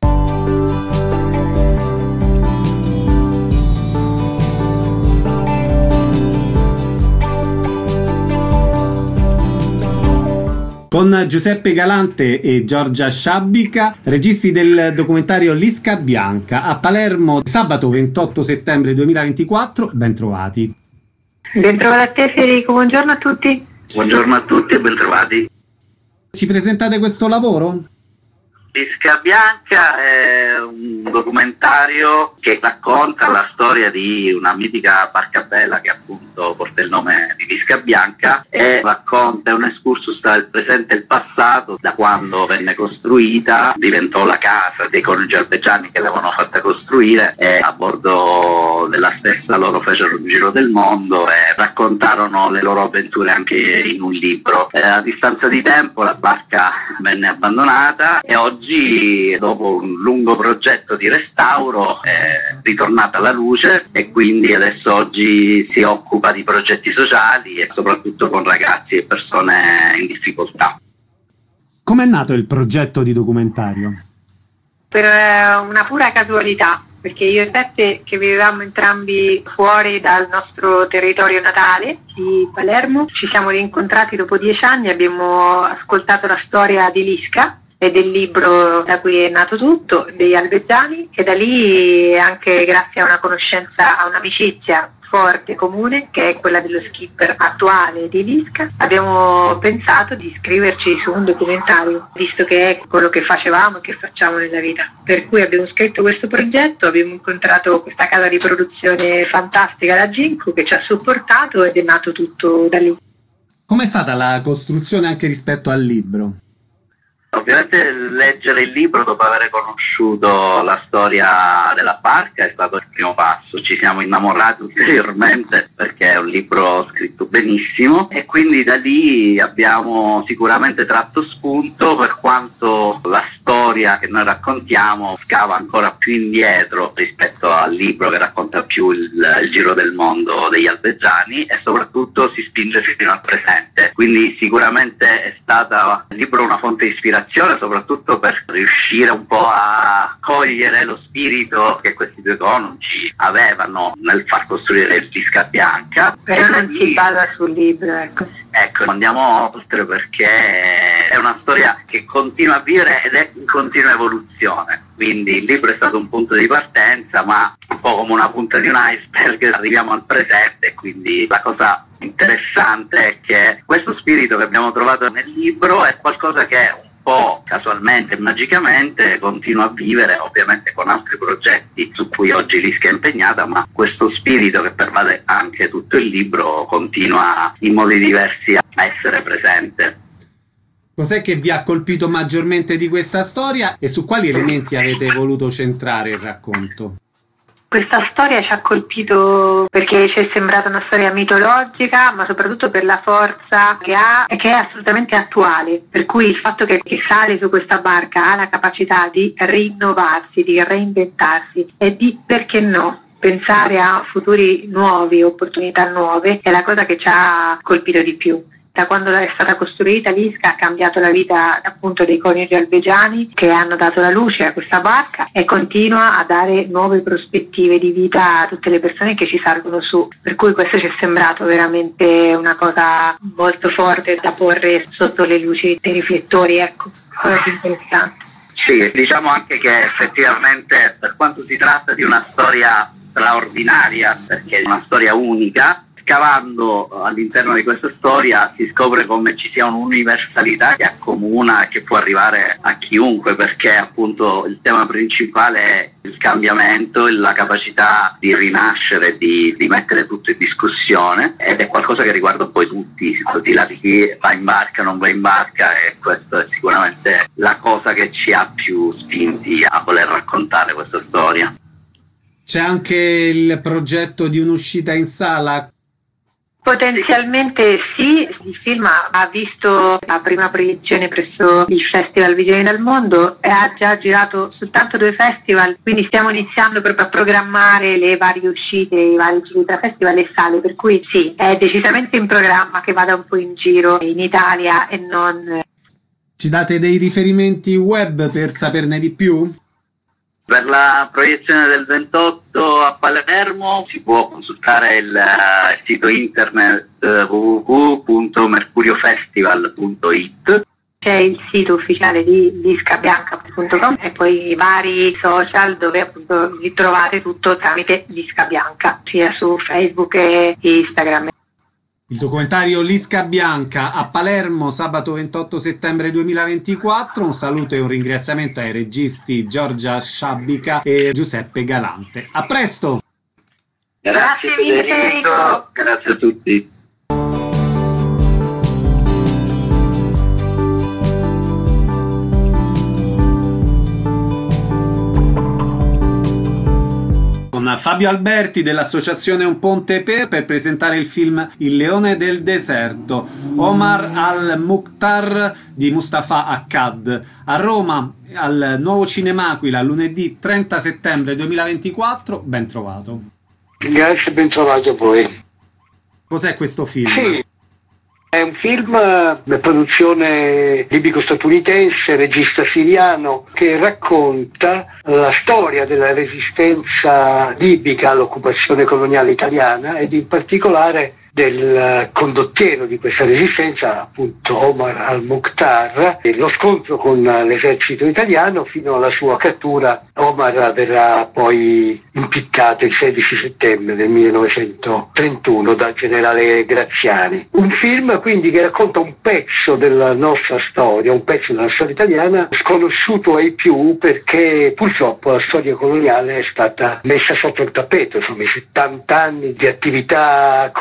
Con Giuseppe Galante e Giorgia Sciabbica, registi del documentario Lisca Bianca, a Palermo sabato ventotto settembre duemilaventiquattro. Ben trovati. Ben trovati a te, Federico, buongiorno a tutti. Buongiorno a tutti e ben trovati. Ci presentate questo lavoro? Lisca Bianca è un documentario che racconta la storia di una mitica barca bella che appunto porta il nome di Lisca Bianca, e racconta un excursus tra il presente e il passato, da quando venne costruita, diventò la casa dei coniugi Albeggiani che l'avevano fatta costruire, e a bordo della stessa loro fecero un giro del mondo e raccontarono le loro avventure anche in un libro. E a distanza di tempo la barca venne abbandonata e oggi Oggi, dopo un lungo progetto di restauro, è ritornata alla luce, e quindi adesso oggi si occupa di progetti sociali e soprattutto con ragazzi e persone in difficoltà. Com'è nato il progetto di documentario? Per una pura casualità, perché io e Peppe, che vivevamo entrambi fuori dal nostro territorio natale di Palermo, ci siamo rincontrati dopo dieci anni, abbiamo ascoltato la storia di Lisca e del libro da cui è nato tutto, degli Albeggiani, e da lì, anche grazie a una conoscenza, a un'amicizia forte comune, che è quella dello skipper attuale di Lisca, abbiamo pensato di iscriverci su un documentario, visto che è quello che facevamo e che facciamo nella vita. Per cui abbiamo scritto questo progetto, abbiamo incontrato questa casa di produzione fantastica, la Ginko, che ci ha supportato, ed è nato tutto da lì. Com'è stata la costruzione anche rispetto al libro? Ovviamente leggere il libro dopo aver conosciuto la storia della barca è stato il primo passo. Ci siamo innamorati ulteriormente perché è un libro scritto benissimo, e quindi da lì abbiamo sicuramente tratto spunto per quanto la storia storia che noi raccontiamo scava ancora più indietro rispetto al libro che racconta più il, il giro del mondo degli alvegiani, e soprattutto si spinge fino al presente. Quindi sicuramente è stata il libro una fonte di ispirazione, soprattutto per riuscire un po' a cogliere lo spirito che questi due coniugi avevano nel far costruire il Lisca Bianca. Però non si basa sul libro, ecco. Ecco, andiamo oltre perché è una storia che continua a vivere ed è in continua evoluzione. Quindi il libro è stato un punto di partenza, ma un po' come una punta di un iceberg arriviamo al presente. Quindi la cosa interessante è che questo spirito che abbiamo trovato nel libro è qualcosa che un po' casualmente e magicamente continua a vivere, ovviamente con altri progetti su cui oggi Lisca è impegnata, ma questo spirito che pervade anche tutto il libro continua in modi diversi a essere presente. Cos'è che vi ha colpito maggiormente di questa storia e su quali elementi avete voluto centrare il racconto? Questa storia ci ha colpito perché ci è sembrata una storia mitologica, ma soprattutto per la forza che ha e che è assolutamente attuale, per cui il fatto che, che sale su questa barca ha la capacità di rinnovarsi, di reinventarsi e di, perché no, pensare a futuri nuovi, opportunità nuove, è la cosa che ci ha colpito di più. Da quando è stata costruita Lisca ha cambiato la vita appunto dei coniugi alvegiani, che hanno dato la luce a questa barca, e continua a dare nuove prospettive di vita a tutte le persone che ci salgono su, per cui questo ci è sembrato veramente una cosa molto forte da porre sotto le luci dei riflettori, ecco, cosa più interessante. Sì, diciamo anche che effettivamente, per quanto si tratta di una storia straordinaria, perché è una storia unica, scavando all'interno di questa storia si scopre come ci sia un'universalità che accomuna e che può arrivare a chiunque, perché appunto il tema principale è il cambiamento e la capacità di rinascere, di, di mettere tutto in discussione, ed è qualcosa che riguarda poi tutti, al di là di chi va in barca o non va in barca, e questa è sicuramente la cosa che ci ha più spinti a voler raccontare questa storia. C'è anche il progetto di un'uscita in sala? Potenzialmente sì, il film ha visto la prima proiezione presso il Festival Vigeni del Mondo e ha già girato soltanto due festival, quindi stiamo iniziando proprio a programmare le varie uscite, i vari giri tra festival e sale, per cui sì, è decisamente in programma che vada un po' in giro in Italia e non. Ci date dei riferimenti web per saperne di più? Per la proiezione del ventotto a Palermo si può consultare il, uh, il sito internet uh, w w w punto mercuriofestival punto i t. C'è il sito ufficiale di lisca bianca punto com e poi i vari social dove appunto vi trovate tutto tramite Lisca Bianca, sia su Facebook e Instagram. Il documentario Lisca Bianca a Palermo sabato ventotto settembre duemilaventiquattro. Un saluto e un ringraziamento ai registi Giorgia Sciabbica e Giuseppe Galante. A presto! Grazie Federico, grazie a tutti. Con Fabio Alberti dell'associazione Un Ponte Per per presentare il film Il Leone del Deserto, Omar al-Mukhtar di Mustafa Akkad, a Roma al Nuovo Cinema Aquila lunedì trenta settembre duemilaventiquattro. Ben trovato. Grazie, ben trovato a voi. Cos'è questo film? Sì. È un film, una produzione libico-statunitense, regista siriano, che racconta la storia della resistenza libica all'occupazione coloniale italiana ed in particolare del condottiero di questa resistenza, appunto Omar al-Mukhtar, e lo scontro con l'esercito italiano fino alla sua cattura. Omar verrà poi impiccato il sedici settembre del millenovecentotrentuno dal generale Graziani. Un film quindi che racconta un pezzo della nostra storia, un pezzo della storia italiana sconosciuto ai più, perché purtroppo la storia coloniale è stata messa sotto il tappeto. Insomma, i settanta anni di attività coloniale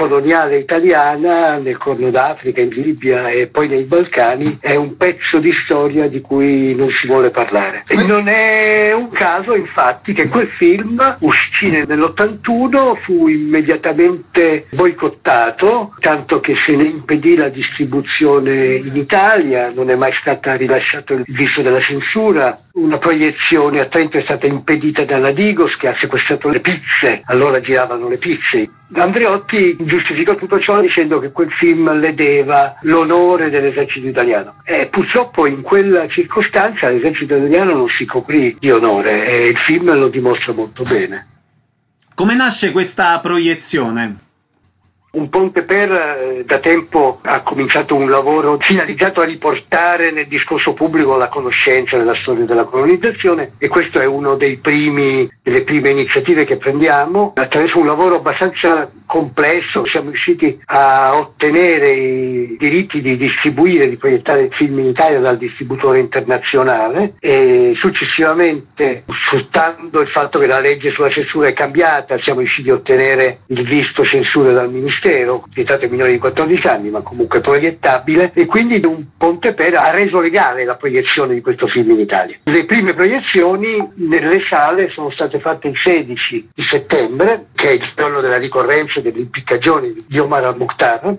nazionale italiana nel Corno d'Africa, in Libia e poi nei Balcani è un pezzo di storia di cui non si vuole parlare. E non è un caso infatti che quel film uscì nell'ottantuno, fu immediatamente boicottato, tanto che se ne impedì la distribuzione in Italia, non è mai stata rilasciato il visto della censura. Una proiezione a Trento è stata impedita dalla Digos, che ha sequestrato le pizze, allora giravano le pizze. Andreotti giustificò tutto ciò dicendo che quel film ledeva l'onore dell'esercito italiano, e purtroppo in quella circostanza l'esercito italiano non si coprì di onore, e il film lo dimostra molto bene. Come nasce questa proiezione? Un Ponte Per eh, da tempo ha cominciato un lavoro finalizzato a riportare nel discorso pubblico la conoscenza della storia della colonizzazione, e questo è uno dei primi, delle prime iniziative che prendiamo. Attraverso un lavoro abbastanza complesso siamo riusciti a ottenere i diritti di distribuire, di proiettare il film in Italia dal distributore internazionale, e successivamente, sfruttando il fatto che la legge sulla censura è cambiata, siamo riusciti a ottenere il visto censura dal Ministero, vietato ai minori di quattordici anni ma comunque proiettabile, e quindi un Ponte Per ha reso legale la proiezione di questo film in Italia. Le prime proiezioni nelle sale sono state fatte il sedici di settembre, che è il giorno della ricorrenza dell'impiccagione di Omar al-Mukhtar,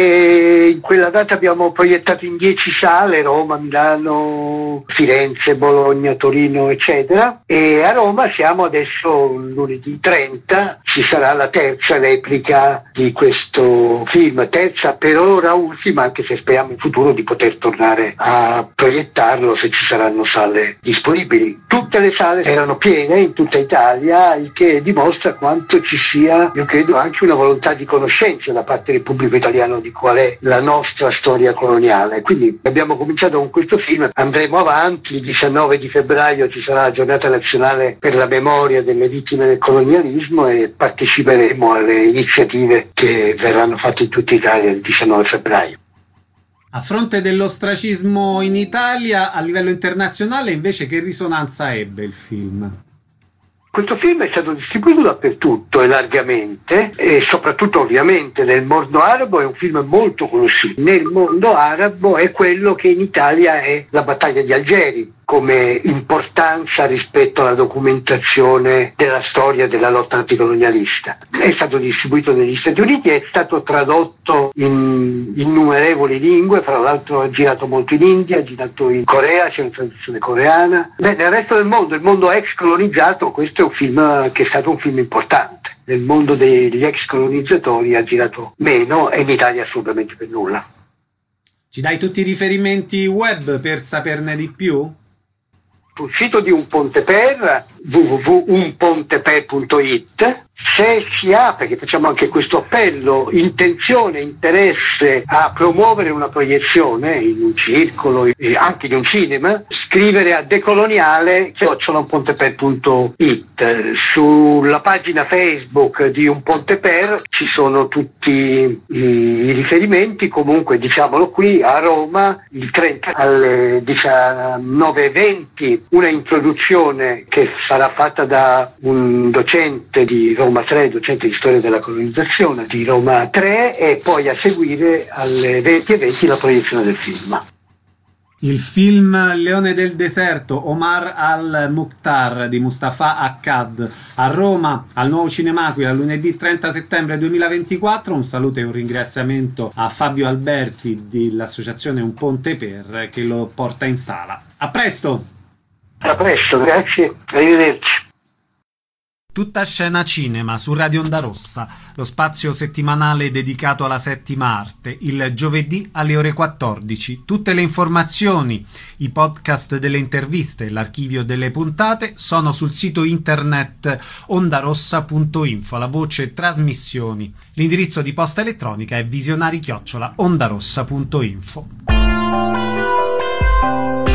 e in quella data abbiamo proiettato in dieci sale: Roma, Milano, Firenze, Bologna, Torino, eccetera. E a Roma siamo adesso lunedì trenta, ci sarà la terza replica di questo film, terza per ora ultima, anche se speriamo in futuro di poter tornare a proiettarlo se ci saranno sale disponibili. Tutte le sale erano piene in tutta Italia, il che dimostra quanto ci sia, io credo, anche una volontà di conoscenza da parte del pubblico italiano di qual è la nostra storia coloniale. Quindi abbiamo cominciato con questo film, andremo avanti. Il diciannove di febbraio ci sarà la giornata nazionale per la memoria delle vittime del colonialismo, e parteciperemo alle iniziative che verranno fatte in tutta Italia il diciannove febbraio. A fronte dell'ostracismo in Italia, a livello internazionale invece che risonanza ebbe il film? Questo film è stato distribuito dappertutto e largamente, e soprattutto ovviamente nel mondo arabo è un film molto conosciuto. Nel mondo arabo è quello che in Italia è La battaglia di Algeri, come importanza rispetto alla documentazione della storia della lotta anticolonialista. È stato distribuito negli Stati Uniti, è stato tradotto in innumerevoli lingue, fra l'altro è girato molto in India, è girato in Corea, c'è una traduzione coreana. Beh, nel resto del mondo, il mondo ex colonizzato, questo è un film che è stato un film importante. Nel mondo degli ex colonizzatori ha girato meno, e in Italia assolutamente per nulla. Ci dai tutti i riferimenti web per saperne di più? Sul sito di Un Ponte Per, w w w punto un ponte per punto i t, se si ha, perché facciamo anche questo appello, intenzione, interesse a promuovere una proiezione in un circolo, anche in un cinema, scrivere a decoloniale chiocciola un ponte per punto i t. Sulla pagina Facebook di Un Ponte Per ci sono tutti i riferimenti. Comunque, diciamolo qui, a Roma il trenta alle diciannove e venti una introduzione che sarà fatta da un docente di Roma tre, docente di storia della colonizzazione di Roma tre, e poi a seguire alle venti e venti la proiezione del film. Il film Leone del deserto, Omar al-Mukhtar di Mustafa Akkad, a Roma al Nuovo Cinemaquila lunedì trenta settembre duemilaventiquattro. Un saluto e un ringraziamento a Fabio Alberti dell'associazione Un Ponte Per che lo porta in sala. A presto! A presto, grazie, arrivederci. Tutta scena cinema su Radio Onda Rossa, lo spazio settimanale dedicato alla settima arte, il giovedì alle ore quattordici. Tutte le informazioni, i podcast delle interviste e l'archivio delle puntate sono sul sito internet ondarossa punto info, la voce trasmissioni. L'indirizzo di posta elettronica è visionari chiocciola ondarossa punto info.